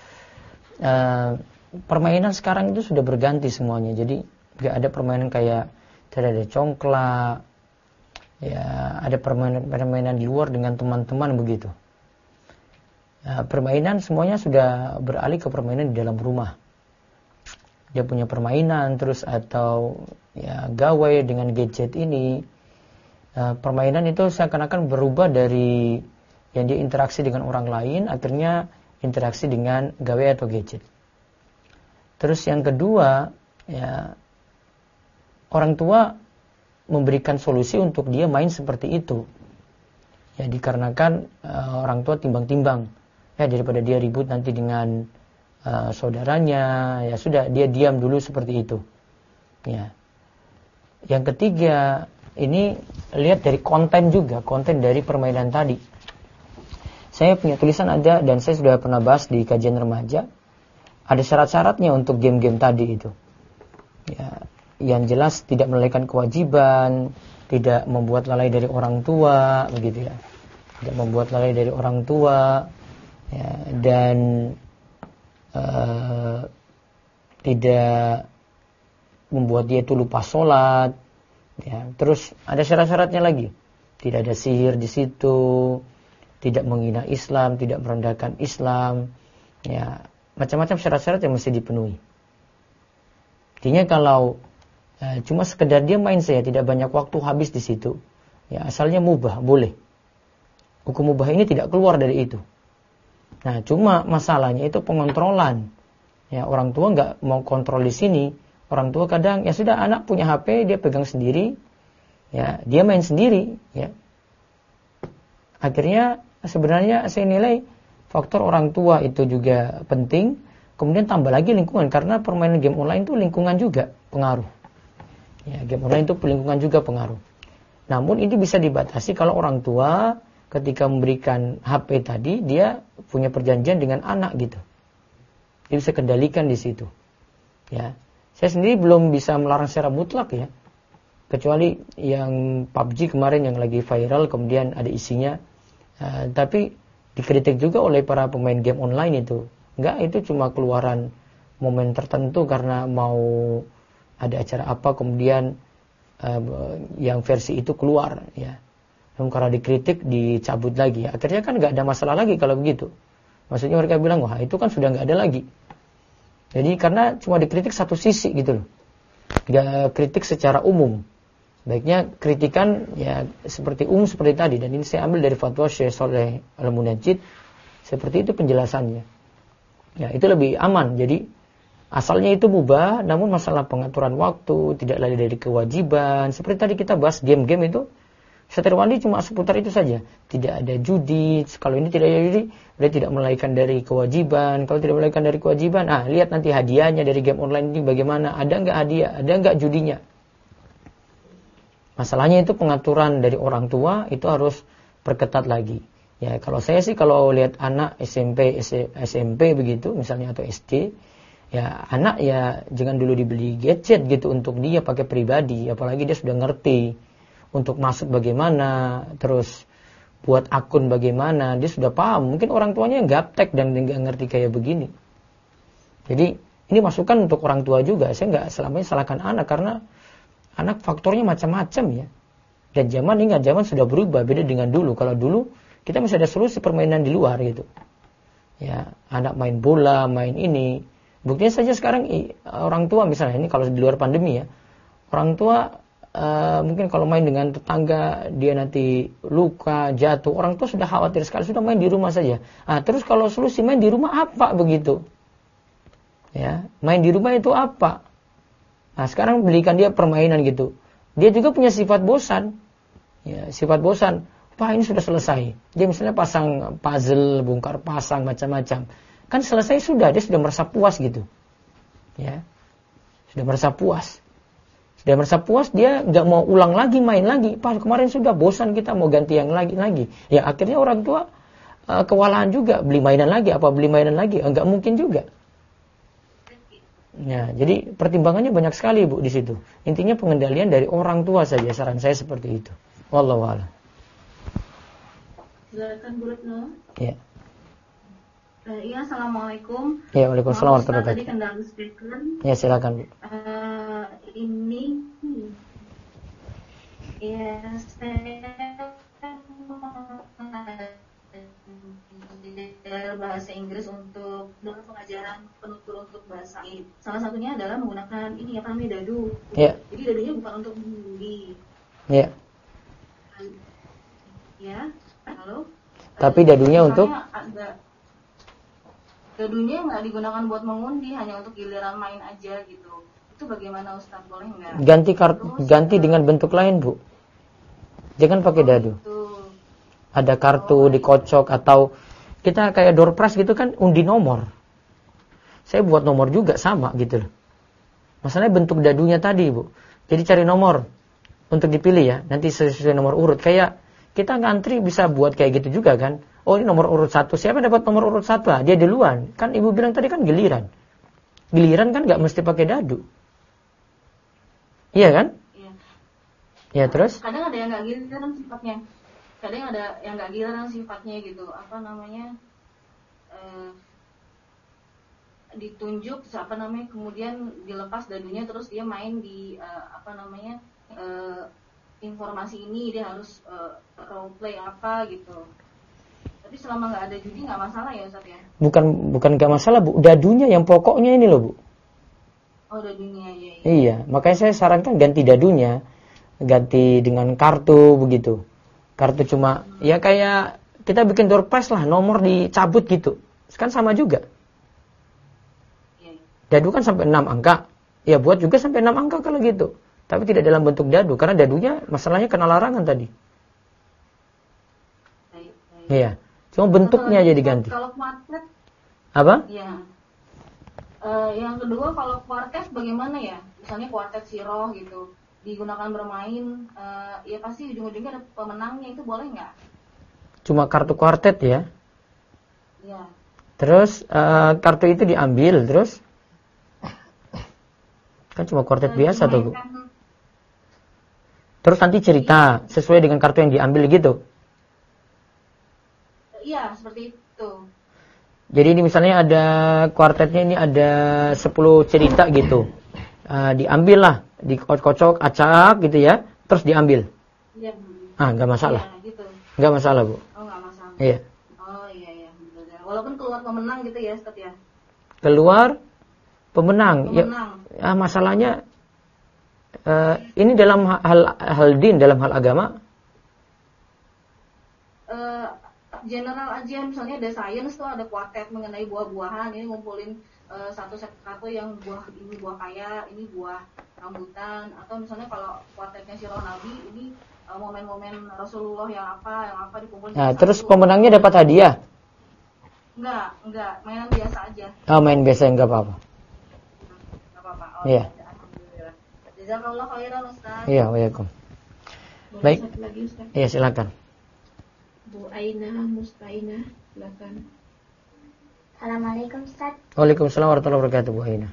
permainan sekarang itu sudah berganti semuanya. Jadi nggak ada permainan kayak tidak ada congklak, ya ada permainan di luar dengan teman-teman begitu. Permainan semuanya sudah beralih ke permainan di dalam rumah. Dia punya permainan terus atau ya gawai dengan gadget ini. Permainan itu seakan-akan berubah dari yang dia interaksi dengan orang lain, akhirnya interaksi dengan gawai atau gadget. Terus yang kedua, ya orang tua memberikan solusi untuk dia main seperti itu. Ya dikarenakan orang tua timbang-timbang. Ya daripada dia ribut nanti dengan saudaranya, ya sudah dia diam dulu seperti itu. Ya. Yang ketiga, ini lihat dari konten juga, konten dari permainan tadi. Saya punya tulisan ada dan saya sudah pernah bahas di kajian remaja. Ada syarat-syaratnya untuk game-game tadi itu. Ya, yang jelas tidak melalaikan kewajiban, tidak membuat lalai dari orang tua, begitu ya. Tidak membuat lalai dari orang tua, ya, dan tidak membuat dia itu lupa sholat. Ya, terus ada syarat-syaratnya lagi. Tidak ada sihir di situ, tidak menghina Islam, tidak merendahkan Islam. Ya, macam-macam syarat-syarat yang mesti dipenuhi. Artinya kalau cuma sekedar dia main saja, tidak banyak waktu habis di situ. Ya, asalnya mubah, boleh. Hukum mubah ini tidak keluar dari itu. Nah, cuma masalahnya itu pengontrolan. Ya, orang tua nggak mau kontrol di sini. Orang tua kadang ya sudah anak punya HP dia pegang sendiri, ya dia main sendiri, ya. Akhirnya sebenarnya saya nilai faktor orang tua itu juga penting. Kemudian tambah lagi lingkungan karena permainan game online itu lingkungan juga pengaruh. Ya game online itu lingkungan juga pengaruh. Namun ini bisa dibatasi kalau orang tua ketika memberikan HP tadi dia punya perjanjian dengan anak gitu. Dia bisa kendalikan di situ, ya. Saya sendiri belum bisa melarang secara mutlak ya. Kecuali yang PUBG kemarin yang lagi viral kemudian ada isinya. Tapi dikritik juga oleh para pemain game online itu. Enggak, itu cuma keluaran momen tertentu karena mau ada acara apa kemudian yang versi itu keluar ya. Namun karena dikritik dicabut lagi. Akhirnya kan enggak ada masalah lagi kalau begitu. Maksudnya mereka bilang wah itu kan sudah enggak ada lagi. Jadi karena cuma dikritik satu sisi gitu loh. Gak kritik secara umum. Baiknya kritikan ya seperti seperti tadi. Dan ini saya ambil dari fatwa Syekh Shalih Al-Munajjid. Seperti itu penjelasannya. Ya itu lebih aman. Jadi asalnya itu mubah. Namun masalah pengaturan waktu. Tidak lari dari kewajiban. Seperti tadi kita bahas game-game itu. Setirwandi cuma seputar itu saja. Tidak ada judi. Kalau ini tidak ada judi, dia tidak melalaikan dari kewajiban. Kalau tidak melalaikan dari kewajiban, lihat nanti hadiahnya dari game online ini bagaimana. Ada enggak hadiah? Ada enggak judinya? Masalahnya itu pengaturan dari orang tua itu harus perketat lagi. Ya kalau saya sih kalau lihat anak SMP begitu misalnya atau SD, ya anak ya jangan dulu dibeli gadget gitu untuk dia pakai pribadi. Apalagi dia sudah ngerti untuk masuk bagaimana, terus buat akun bagaimana, dia sudah paham. Mungkin orang tuanya gaptek dan nggak ngerti kayak begini. Jadi ini masukan untuk orang tua juga. Saya nggak selamanya salahkan anak karena anak faktornya macam-macam ya. Dan zaman sudah berubah, beda dengan dulu. Kalau dulu kita masih ada solusi permainan di luar gitu. Ya, anak main bola, main ini. Buktinya saja sekarang orang tua misalnya ini kalau di luar pandemi ya, orang tua mungkin kalau main dengan tetangga dia nanti luka, jatuh, orang tua sudah khawatir sekali, sudah main di rumah saja. Terus kalau solusi main di rumah apa begitu? Ya, main di rumah itu apa? Sekarang belikan dia permainan gitu. Dia juga punya sifat bosan. Ya, sifat bosan. Ini sudah selesai. Dia misalnya pasang puzzle, bongkar pasang macam-macam. kan selesai sudah, dia sudah merasa puas gitu. Ya. Sudah merasa puas. Sudah merasa puas, dia nggak mau ulang lagi, main lagi. Pas kemarin sudah bosan kita mau ganti yang lagi. Ya akhirnya orang tua kewalahan juga, beli mainan lagi, enggak mungkin juga. Ya, jadi pertimbangannya banyak sekali Bu di situ. Intinya pengendalian dari orang tua saja, saran saya seperti itu. Wallahu a'lam. Silakan Bu Retno. Ya. Iya, assalamualaikum. Ya, waalaikumsalam warahmatullahi wabarakatuh. Tadi kendala speaker. Ya, silakan Bu. Ini ya saya bahasa Inggris untuk dalam pengajaran penutur untuk bahasa Inggris. Salah satunya adalah menggunakan ini apa namanya dadu. Ya. Jadi dadunya bukan untuk mengundi. Ya. Ya, halo. Tapi dadunya untuk dadunya nggak digunakan buat mengundi, hanya untuk giliran main aja gitu. Itu bagaimana Ustaz, boleh nggak? Ganti dengan bentuk lain Bu. Jangan pakai dadu. Ada kartu dikocok atau kita kayak door prize gitu kan, undi nomor. Saya buat nomor juga sama gitu loh. Masalahnya bentuk dadunya tadi Bu. Jadi cari nomor untuk dipilih ya. Nanti sesuai nomor urut. Kayak kita ngantri bisa buat kayak gitu juga kan. Oh ini nomor urut 1. Siapa dapat nomor urut 1? Dia duluan. Kan ibu bilang tadi kan giliran. Giliran kan gak mesti pakai dadu. Iya kan? Iya. Ya terus? Kadang ada yang gak giliran sifatnya. Kadang ada yang gak giliran sifatnya gitu. Apa namanya? Ditunjuk apa namanya, kemudian dilepas dadunya, terus dia main di apa namanya, informasi ini dia harus role play apa gitu. Tapi selama nggak ada judi nggak masalah ya Ustaz ya? Bukan nggak masalah Bu, dadunya yang pokoknya ini loh Bu. Oh dadunya ya. Iya, makanya saya sarankan ganti dadunya, ganti dengan kartu begitu. Kartu cuma ya kayak kita bikin door prize lah, nomor dicabut gitu, kan sama juga. Dadu kan sampai 6 angka, ya buat juga sampai 6 angka kalau gitu. Tapi tidak dalam bentuk dadu, karena dadunya masalahnya kena larangan tadi. Iya. Cuma bentuknya aja diganti. Kalau kuartet? Apa? Iya. Yang kedua kalau kuartet bagaimana ya? Misalnya kuartet siroh gitu, digunakan bermain, ya pasti ujung-ujungnya ada pemenangnya, itu boleh nggak? Cuma kartu kuartet ya? Iya. Terus kartu itu diambil, terus? Kan cuma kuartet biasa tuh Bu. Terus nanti cerita sesuai dengan kartu yang diambil gitu? Iya, seperti itu. Jadi ini misalnya ada kuartetnya, ini ada 10 cerita gitu. Diambil lah, dikocok, acak gitu ya, terus diambil. Iya. Nggak masalah. Iya, gitu. Nggak masalah Bu. Oh, nggak masalah. Iya. Oh, iya. Walaupun keluar pemenang gitu ya, Ustaz ya. Keluar pemenang. Ya, masalahnya ini dalam hal din, dalam hal agama. General aja, misalnya ada sains tuh ada kuartet mengenai buah-buahan, ini ngumpulin satu set kartu yang ini buah kaya, ini buah rambutan, atau misalnya kalau kuartetnya Sirah Nabi ini momen-momen Rasulullah yang apa dikumpulin. Nah, terus pemenangnya dapat hadiah? Enggak, mainan biasa aja. Main biasa enggak apa-apa. Enggak apa-apa. Iya. Alhamdulillah. Jazakallahu khairan Ustaz. Iya, waalaikum. Baik. Lagi, Ustaz. Iya, silakan. Bu Aina Mustaina, silakan. Assalamualaikum Ustaz. Waalaikumsalam warahmatullahi wabarakatuh Bu Aina.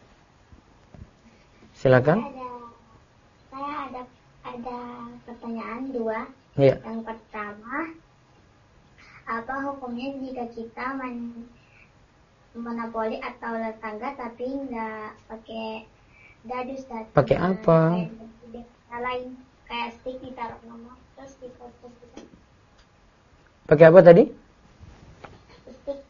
Silakan. Saya ada pertanyaan 2. Iya. Yang pertama, apa hukumnya jika kita monopoli atau letangga tapi nggak pakai dadu Ustaz? Pakai apa? Lain kayak stick ditaruh nomor terus dikocok gitu. Pakai apa tadi? Stick.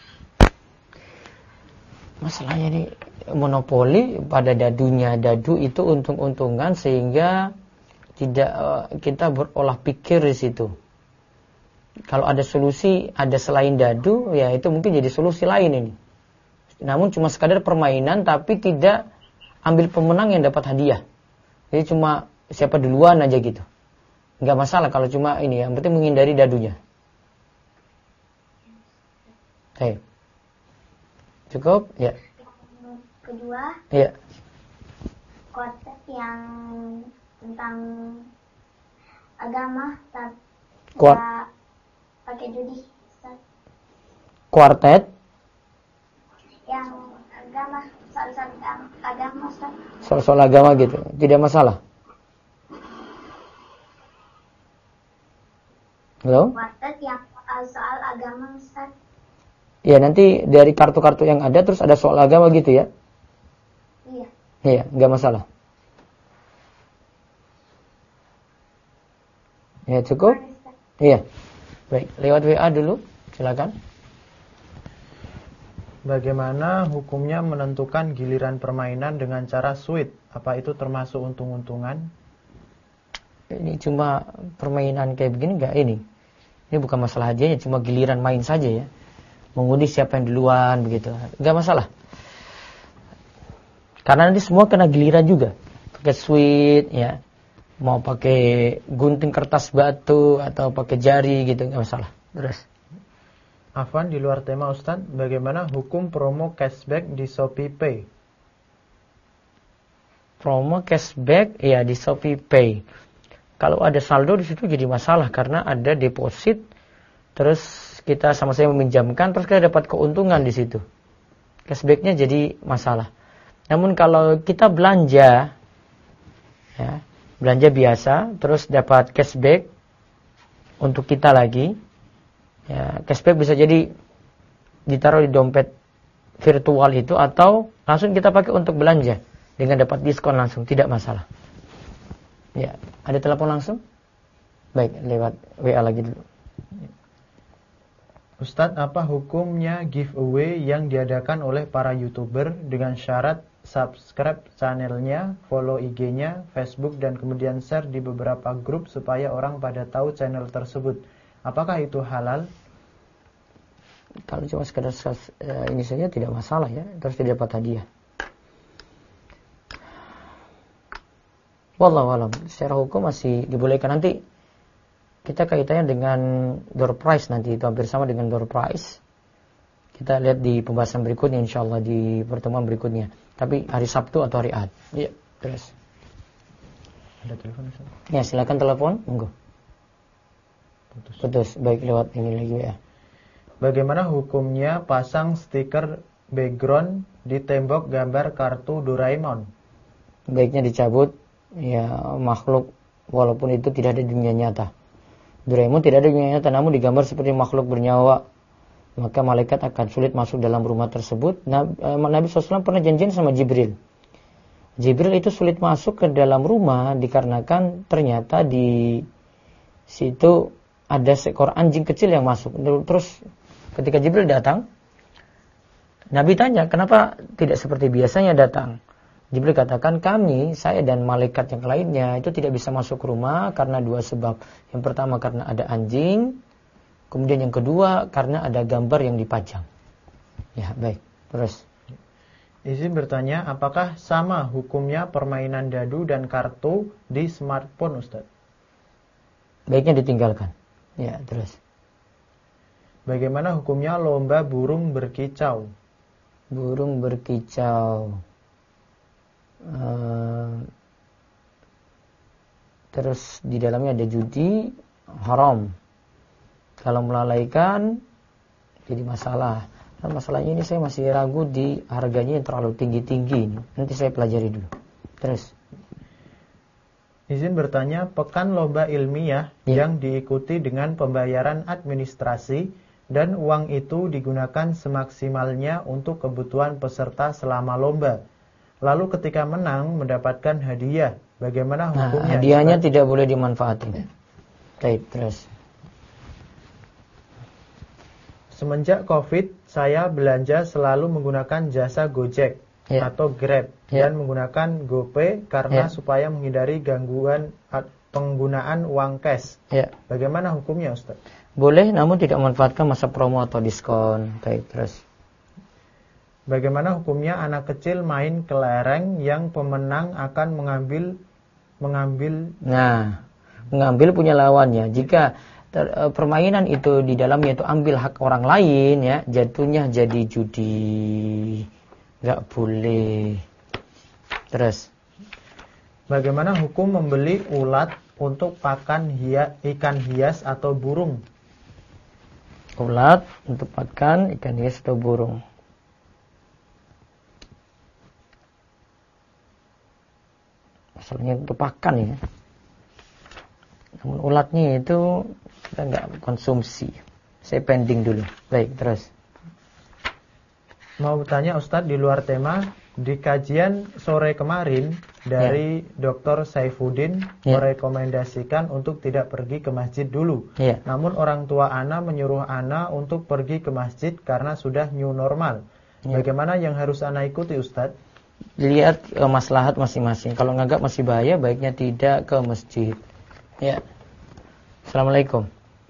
Masalahnya ini monopoli pada dadunya. Dadu itu untung-untungan sehingga tidak kita berolah pikir di situ. Kalau ada solusi, ada selain dadu, ya itu mungkin jadi solusi lain ini. Namun cuma sekadar permainan tapi tidak ambil pemenang yang dapat hadiah. Jadi cuma siapa duluan aja gitu. Enggak masalah kalau cuma ini, yang penting menghindari dadunya. Baik. Cukup? Ya. Yang kedua, Ya. konten yang tentang agama, tapi pakai judi. Kuartet Yang agama, soal-soal agama, Ustaz. soal-soal agama gitu. Tidak masalah. Halo? Kuartet yang soal agama, Ustaz. Ya, nanti dari kartu-kartu yang ada terus ada soal agama gitu ya. Iya. Iya, nggak masalah. Ya, cukup? Iya. Baik, lewat WA dulu. Silakan. Bagaimana hukumnya menentukan giliran permainan dengan cara sweet? Apa itu termasuk untung-untungan? Ini cuma permainan kayak begini enggak ini? Ini bukan masalah hadiahnya, cuma giliran main saja ya. Mengundi siapa yang duluan begitu. Enggak masalah. Karena nanti semua kena giliran juga. Pakai sweet ya. Mau pakai gunting kertas batu atau pakai jari gitu, enggak masalah. Terus. Afwan, di luar tema Ustadz, bagaimana hukum promo cashback di Shopee Pay? Promo cashback ya di Shopee Pay. Kalau ada saldo di situ jadi masalah karena ada deposit, terus kita sama-sama meminjamkan, terus kita dapat keuntungan di situ. Cashbacknya jadi masalah. Namun kalau kita belanja, ya, belanja biasa, terus dapat cashback untuk kita lagi, ya, cashback bisa jadi ditaruh di dompet virtual itu atau langsung kita pakai untuk belanja dengan dapat diskon langsung, tidak masalah. Ya, ada telepon langsung? Baik, lewat WA lagi dulu. Ustadz, apa hukumnya giveaway yang diadakan oleh para YouTuber dengan syarat subscribe channelnya, follow IG-nya, Facebook, dan kemudian share di beberapa grup supaya orang pada tahu channel tersebut? Apakah itu halal? Kalau cuma sekedar ini saja tidak masalah ya, terus tidak dapat hadiah. Wallahu alam, secara hukum masih dibolehkan. Nanti kita kaitannya dengan door prize, nanti itu hampir sama dengan door prize. Kita lihat di pembahasan berikutnya, insyaallah di pertemuan berikutnya. Tapi hari Sabtu atau hari Ahad. Iya, terus. Ada telepon Ustaz? Ya, silakan telepon, monggo. Putus. Baik, lewat ini lagi ya. Bagaimana hukumnya pasang stiker background di tembok gambar kartu Doraemon? Baiknya dicabut, ya, makhluk walaupun itu tidak ada di dunia nyata. Doraemon tidak ada di dunia nyata, namun digambar seperti makhluk bernyawa, maka malaikat akan sulit masuk dalam rumah tersebut. Nabi SAW pernah janjian sama Jibril. Jibril itu sulit masuk ke dalam rumah dikarenakan ternyata di situ ada seekor anjing kecil yang masuk. Terus ketika Jibril datang, Nabi tanya, kenapa tidak seperti biasanya datang? Jibril katakan, saya dan malaikat yang lainnya itu tidak bisa masuk ke rumah karena dua sebab. Yang pertama karena ada anjing, kemudian yang kedua karena ada gambar yang dipajang. Ya, baik. Terus. Izin bertanya, apakah sama hukumnya permainan dadu dan kartu di smartphone, Ustaz? Baiknya ditinggalkan. Ya, terus. Bagaimana hukumnya lomba burung berkicau? Burung berkicau. Terus di dalamnya ada judi, haram. Kalau melalaikan jadi masalah. Nah, masalahnya ini saya masih ragu di harganya yang terlalu tinggi-tinggi. Nanti saya pelajari dulu. Terus. Izin bertanya, pekan lomba ilmiah yang diikuti dengan pembayaran administrasi dan uang itu digunakan semaksimalnya untuk kebutuhan peserta selama lomba. Lalu ketika menang mendapatkan hadiah, bagaimana hukumnya? Hadiahnya tidak boleh dimanfaatkan. Baik, terus. Semenjak COVID, saya belanja selalu menggunakan jasa Gojek atau Grab dan menggunakan GoPay karena supaya menghindari gangguan penggunaan uang cash. Bagaimana hukumnya, Ustaz? Boleh, namun tidak memanfaatkan masa promo atau diskon. Baik, terus. Bagaimana hukumnya anak kecil main kelereng yang pemenang akan mengambil Nah, mengambil punya lawannya. Jika permainan itu di dalamnya itu ambil hak orang lain ya, jatuhnya jadi judi. Enggak boleh. Terus bagaimana hukum membeli ulat untuk pakan ikan hias atau burung? Ulat untuk pakan ikan hias atau burung. Masalahnya untuk pakan ya. Namun ulatnya itu kita nggak konsumsi. Saya pending dulu. Baik, terus. Mau bertanya Ustadz di luar tema, di kajian sore kemarin dari Dr. Saifuddin merekomendasikan untuk tidak pergi ke masjid dulu. Namun orang tua Ana menyuruh Ana untuk pergi ke masjid karena sudah new normal. Bagaimana yang harus Ana ikuti Ustadz? Lihat maslahat masing-masing. Kalau nganggap masih bahaya, baiknya tidak ke masjid. Ya. Assalamualaikum.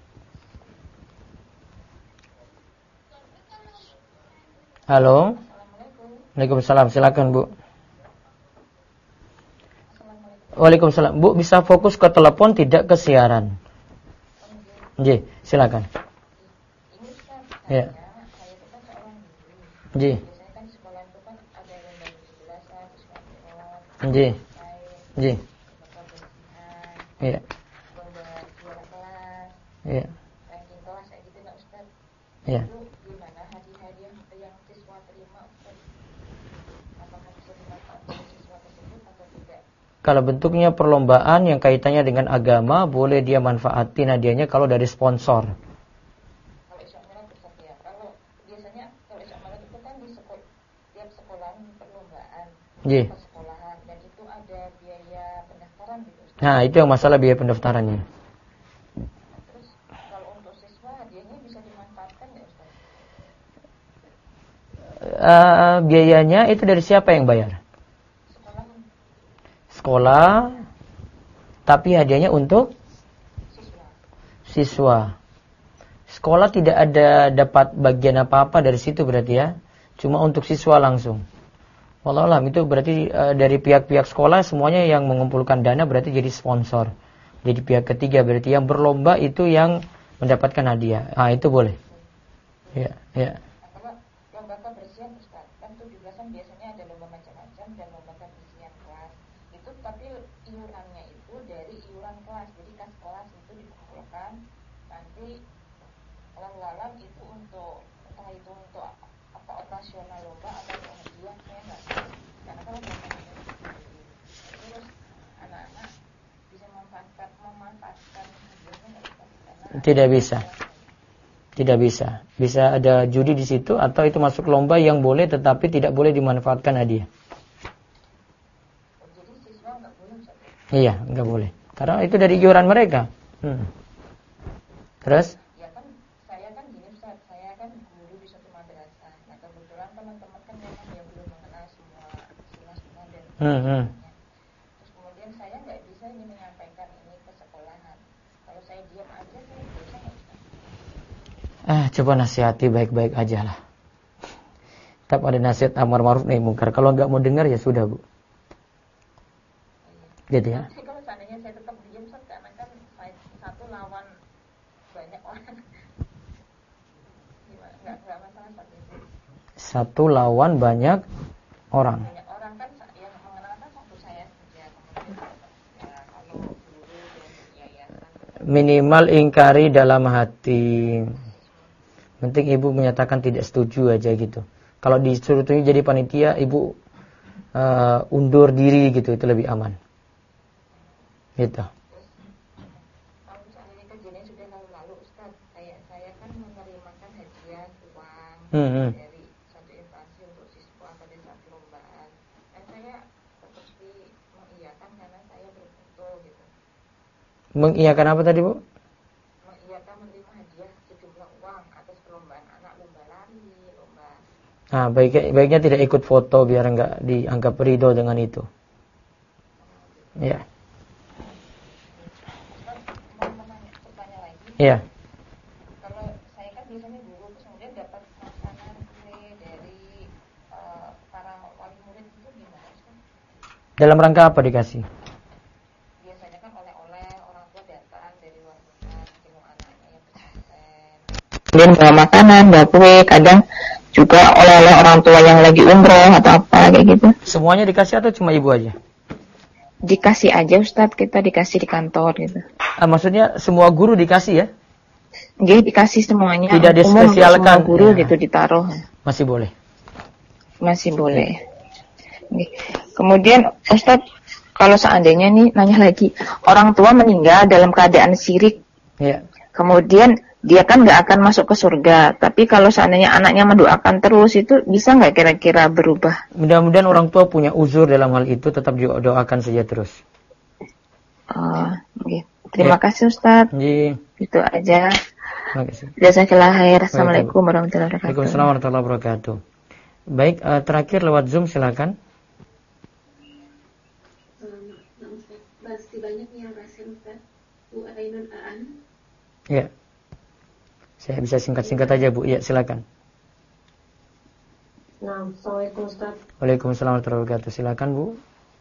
Halo. Waalaikumsalam. Silakan Bu. Waalaikumsalam. Bu, bisa fokus ke telepon, tidak ke siaran. Ji, silakan. Ya. Ji. Ji. Ji. Iya. Iya. Iya. Kalau bentuknya perlombaan yang kaitannya dengan agama, boleh dia manfaatin hadiahnya kalau dari sponsor. Kalau isyarat besar ya. Kalau biasanya kalau isyarat itu kan di tiap sekolah perlombaan. Iya. Sekolahan dan itu ada biaya pendaftaran gitu. Nah, itu yang masalah biaya pendaftarannya. Terus kalau untuk siswa hadiahnya bisa dimanfaatkan nggak Ustaz? Biayanya itu dari siapa yang bayar? Sekolah, tapi hadiahnya untuk siswa. Sekolah tidak ada dapat bagian apa-apa dari situ berarti ya, cuma untuk siswa langsung. Wallahualam, itu berarti dari pihak-pihak sekolah semuanya yang mengumpulkan dana berarti jadi sponsor. Jadi pihak ketiga berarti yang berlomba itu yang mendapatkan hadiah. Ah, itu boleh. Ya, ya. Kalau lomba kebersihan Ustaz, kan 17-an biasanya ada lomba macam-macam dan lomba kebersihan kelas. Itu tapi iurannya itu dari iuran kelas. Jadi kas kelas itu dikumpulkan. Nanti walau itu untuk entah itu untuk apa operasional lomba atau untuk hadiah saya nggak tahu. Karena kalau terus anak-anak bisa memanfaatkan hadiahnya nggak bisa. Tidak bisa. Tidak bisa. Bisa ada judi di situ atau itu masuk lomba yang boleh tetapi tidak boleh dimanfaatkan hadiah. Jadi siswa nggak boleh. Iya, nggak boleh. Karena itu dari iuran mereka. Terus? Ya kan, saya kan gini Ustaz, saya kan guru di suatu madrasah. Nah kebetulan teman-teman kan memang yang belum mengenal semua dan terus kemudian saya nggak bisa ini menyampaikan ini ke sekolahan. Kalau saya diam aja, saya bisa nggak Ustaz? Coba nasihati baik-baik aja lah. Tetap ada nasihat amar ma'ruf nahi mungkar. Kalau nggak mau dengar ya sudah Bu. Gitu ya. Kalau seandainya saya tetap diam Ustaz, karena kan saya satu lawan banyak orang. Gimana? Nggak masalah Ustaz itu. Satu lawan banyak orang. Banyak orang kan yang mengenal kan satu saya saja. Kemudian ya kalau guru dan yayasan. Minimal ingkari dalam hati. Penting ibu menyatakan tidak setuju aja gitu. Kalau disuruh jadi panitia, ibu undur diri gitu, itu lebih aman. Gitu. Kalau misalnya kejadian sudah lalu Ustaz, saya kan menerimakan hadiah uang dari satu instansi untuk siswa pada saat perlombaan. Dan saya seperti mengiyakan karena saya berfoto gitu. Mengiyakan apa tadi Bu? Mengiyakan menerima hadiah sejumlah uang atas perlombaan anak, lomba lari, lomba. Baiknya tidak ikut foto biar enggak dianggap ridho dengan itu. Ya. Iya. Kalau saya kan biasanya guru, terus kemudian dapat makanan kue dari para wali murid itu gimana Ustaz? Dalam rangka apa dikasih? Biasanya kan oleh-oleh orang tua datang dari luar kota jenguk anaknya. kemudian bawa makanan, bawa kue, kadang juga oleh-oleh orang tua yang lagi umroh atau apa kayak gitu. Semuanya dikasih atau cuma ibu aja? Dikasih aja Ustadz, kita dikasih di kantor gitu. Maksudnya semua guru dikasih ya? Jadi dikasih semuanya. Tidak dispesialkan. Semua guru ya. gitu ditaruh. Masih boleh. Masih boleh. Kemudian Ustadz, kalau seandainya nih nanya lagi, orang tua meninggal dalam keadaan syirik. Ya. Kemudian dia kan nggak akan masuk ke surga, tapi kalau seandainya anaknya mendoakan terus, itu bisa nggak kira-kira berubah? Mudah-mudahan orang tua punya uzur dalam hal itu, tetap doakan saja terus. Okay. Terima kasih Ustadz. Itu aja. Terima kasih. Jazakallahu khair. Assalamualaikum warahmatullahi wabarakatuh. Waalaikumsalam warahmatullahi wabarakatuh. Baik, terakhir lewat Zoom silakan. Masih banyak nih yang rahasia Ustaz. Bu Ainun Aan. Ya. Saya bisa singkat-singkat aja Bu. Ya, silakan. Nah, Assalamualaikum Ustaz. Waalaikumsalam warahmatullahi wabarakatuh. Silakan Bu.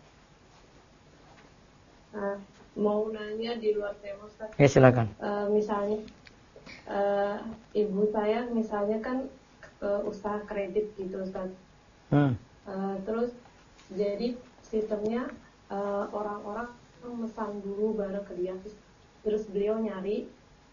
Mau nanya di luar tema Ustaz. Ya, silakan. Misalnya ibu saya misalnya kan usaha kredit gitu Ustaz. Terus jadi sistemnya orang-orang memesan dulu barang ke dia, terus beliau nyari,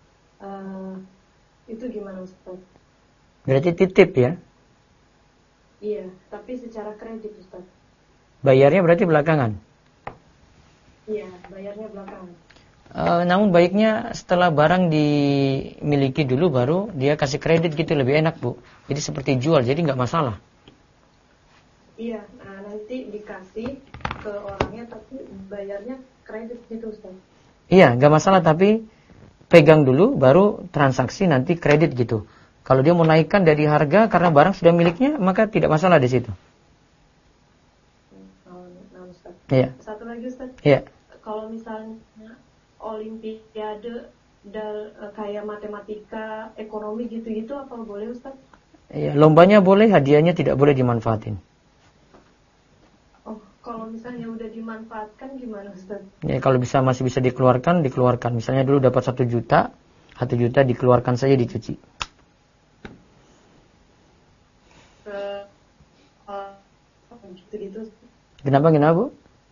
itu gimana Ustaz? Berarti titip ya? Iya, tapi secara kredit Ustaz. Bayarnya berarti belakangan? Iya, bayarnya belakangan. Namun baiknya setelah barang dimiliki dulu baru dia kasih kredit gitu, lebih enak Bu. Jadi seperti jual, jadi nggak masalah. Iya, nanti dikasih ke orangnya tapi bayarnya kredit gitu Ustaz. Iya, nggak masalah, tapi pegang dulu baru transaksi nanti kredit gitu. Kalau dia mau naikkan dari harga karena barang sudah miliknya, maka tidak masalah di situ. Nah, Ustaz. Iya. Satu lagi Ustaz. Iya. Kalau misalnya olimpiade kayak matematika, ekonomi gitu-gitu apa boleh Ustaz? Iya, lombanya boleh, hadiahnya tidak boleh dimanfaatin. Oh, kalau misalnya udah dimanfaatkan gimana Ustaz? Ya, kalau masih bisa dikeluarkan. Misalnya dulu dapat 1 juta dikeluarkan saja, dicuci. Gitu-gitu. Kenapa Bu?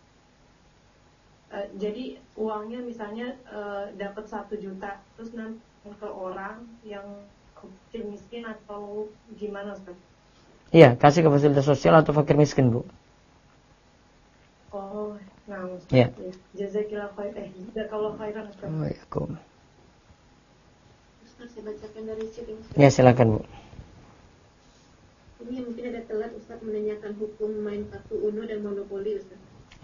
Jadi uangnya misalnya dapat 1 juta, terus nanti ke orang yang fakir miskin atau gimana Ustaz? Iya, kasih ke fasilitas sosial atau fakir miskin Bu. Oh, nah Ustaz. Iya. Jazakillah khair. Jazakallahu khairan Ustaz. Ustaz, saya bacakan dari chat ini. Ya, silakan Bu. Ini mungkin ada telat Ustaz menanyakan hukum main kartu Uno dan monopoli Ustaz.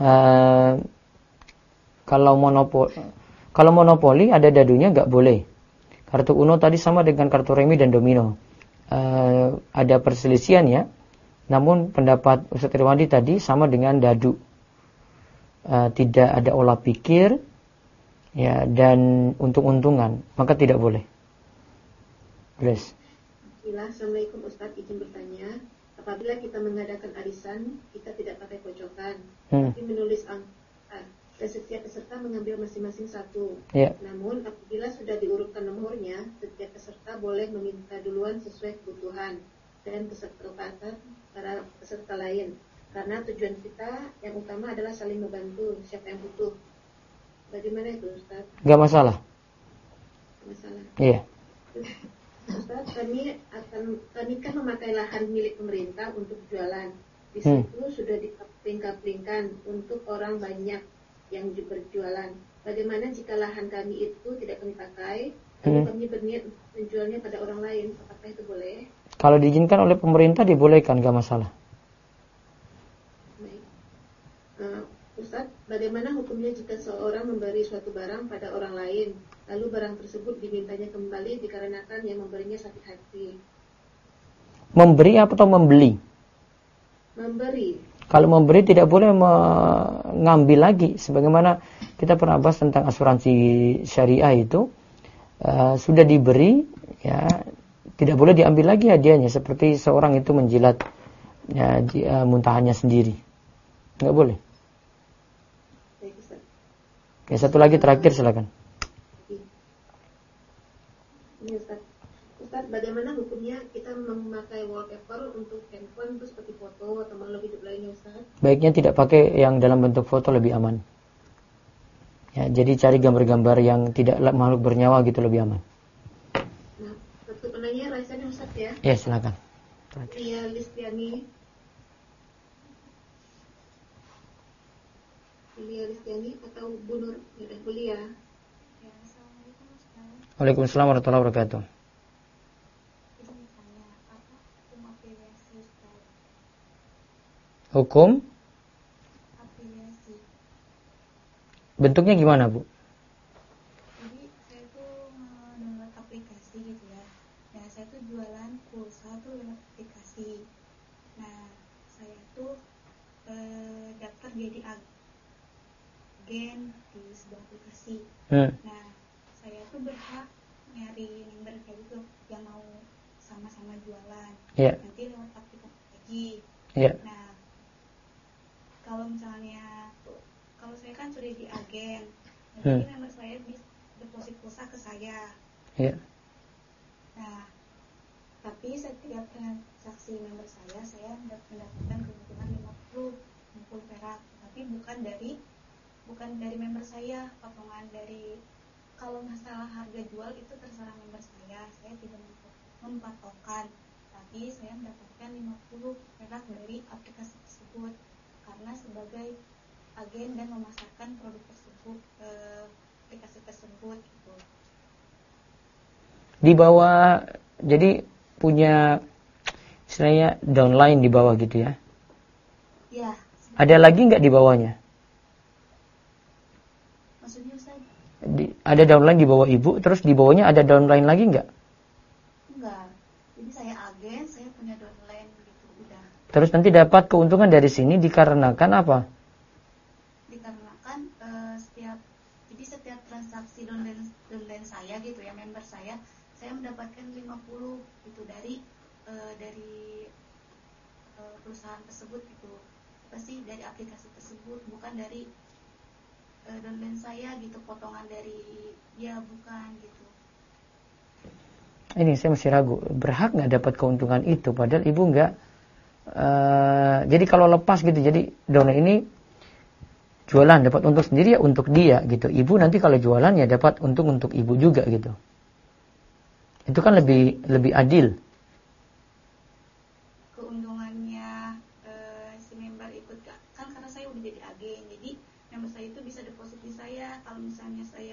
Kalau monopoli ada dadunya nggak boleh. Kartu Uno tadi sama dengan kartu remi dan domino. Ada perselisihan ya. Namun pendapat Ustaz Irwandi tadi sama dengan dadu. Tidak ada olah pikir ya, dan untung-untungan, maka tidak boleh. Grace. Assalamualaikum Ustaz, izin bertanya. Apabila kita mengadakan arisan, kita tidak pakai pojokan, tapi menulis angka, dan setiap peserta mengambil masing-masing 1. Yeah. Namun apabila sudah diurutkan nomornya, setiap peserta boleh meminta duluan sesuai kebutuhan dan keserentakan para peserta lain. Karena tujuan kita yang utama adalah saling membantu siapa yang butuh. Bagaimana itu Ustaz? Gak masalah. Masalah. Iya. Ustaz, kami kan memakai lahan milik pemerintah untuk jualan. Di situ sudah dikapling-kaplingkan untuk orang banyak yang berjualan. Bagaimana jika lahan kami itu tidak kami pakai, lalu kami berniat menjualnya pada orang lain? Apakah itu boleh? Kalau diizinkan oleh pemerintah dibolehkan, gak masalah. Baik. Ustaz, bagaimana hukumnya jika seorang memberi suatu barang pada orang lain, lalu barang tersebut dimintanya kembali dikarenakan yang memberinya sakit hati? Memberi atau membeli? Memberi. Kalau memberi tidak boleh mengambil lagi. Sebagaimana kita pernah bahas tentang asuransi syariah itu, sudah diberi, ya tidak boleh diambil lagi hadiahnya. Seperti seorang itu menjilat ya, muntahannya sendiri, nggak boleh. Ya, satu lagi terakhir silakan. Ini Ustaz, Ustaz, bagaimana hukumnya kita memakai wallpaper untuk handphone itu seperti foto atau makhluk hidup lainnya, Ustaz? Baiknya tidak pakai yang dalam bentuk foto, lebih aman. Ya, jadi cari gambar-gambar yang tidak makhluk bernyawa gitu, lebih aman. Nah, satu penanya Raisanya Ustaz ya. Ya, silakan. Lia Listiani atau Bu Nur kuliah. Ya, Assalamualaikum Ustaz. Waalaikumsalam warahmatullahi wabarakatuh. Izin tanya, apa hukum afiliasi Ustaz? Hukum? Afiliasi. Bentuknya gimana, Bu? Jadi saya tuh download aplikasi gitu ya. Nah, saya tuh jualan pulsa tuh lewat aplikasi. Nah, saya tuh daftar jadi agen di sebuah aplikasi. Nah, saya tuh berhak nyari member kayak gitu yang mau sama-sama jualan. Nanti lewat aplikasi lagi. Nah, kalau misalnya kalau saya kan sudah di agen, jadi member saya bisa deposit pulsa ke saya. Nah, tapi setiap transaksi member saya mendapatkan keuntungan 50 perak, tapi bukan dari member saya, potongan dari, kalau masalah harga jual itu terserah member saya tidak mempatokkan, tapi saya mendapatkan 50 perak dari aplikasi tersebut karena sebagai agen dan memasarkan produk tersebut ke aplikasi tersebut gitu. Di bawah, jadi punya istilahnya downline di bawah gitu ya? Ya. Ada lagi nggak di bawahnya? Maksudnya Ustaz? Ada downline di bawah ibu, terus di bawahnya ada downline lagi nggak? Enggak. Jadi saya agen, saya punya downline gitu, udah. Terus nanti dapat keuntungan dari sini dikarenakan apa? Dikarenakan setiap transaksi downline saya gitu ya, member saya mendapatkan 50 itu dari perusahaan tersebut gitu. Pasti dari aplikasi tersebut, bukan dari downline saya gitu, potongan dari dia bukan gitu. Ini saya masih ragu, berhak nggak dapat keuntungan itu padahal ibu nggak. Jadi kalau lepas gitu, jadi downline ini jualan dapat untung sendiri ya untuk dia gitu. Ibu nanti kalau jualan ya dapat untung untuk ibu juga gitu. Itu kan lebih adil. Keuntungannya si member ikut kan karena saya udah jadi agen, jadi member saya itu bisa deposit di saya. Kalau misalnya saya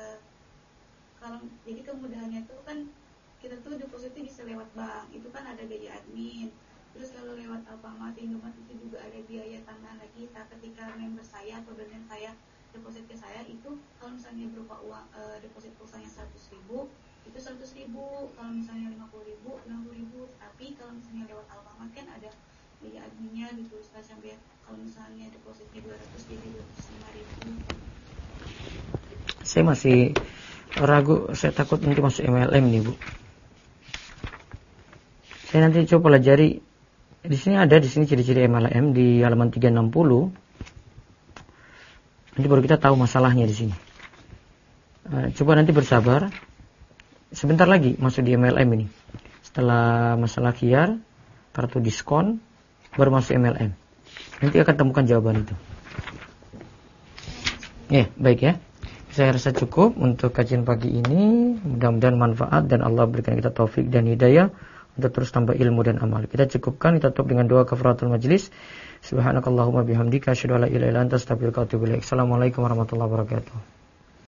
jadi kemudahannya itu kan kita tuh depositnya bisa lewat bank, itu kan ada gaji admin. Terus kalau lewat Alfamart, Indomaret itu juga ada biaya tambahan lagi. Ketika member saya atau downline saya deposit ke saya itu, kalau misalnya berupa uang deposit pulsanya 100.000, itu 100.000. Kalau misalnya 50.000, 60.000. Tapi kalau misalnya lewat Alfamart kan ada biaya adminnya gitu, sampai kalau misalnya depositnya 200 jadi 205.000. Saya masih ragu, saya takut nanti masuk MLM nih, Bu. Saya nanti coba pelajari. Di sini ciri-ciri MLM di halaman 360. Nanti baru kita tahu masalahnya di sini. Coba nanti bersabar. Sebentar lagi masuk di MLM ini. Setelah masalah khiyar, kartu diskon, baru masuk MLM. Nanti akan temukan jawaban itu. Ya, baik ya. Saya rasa cukup untuk kajian pagi ini. Mudah-mudahan manfaat dan Allah berikan kita taufik dan hidayah untuk terus tambah ilmu dan amal. Kita cukupkan, kita tutup dengan doa kafaratul majlis. Subhanakallahumma bihamdika asyhadu an la ilaha illa anta astaghfiruka wa atubu ilaik. Assalamualaikum warahmatullahi wabarakatuh.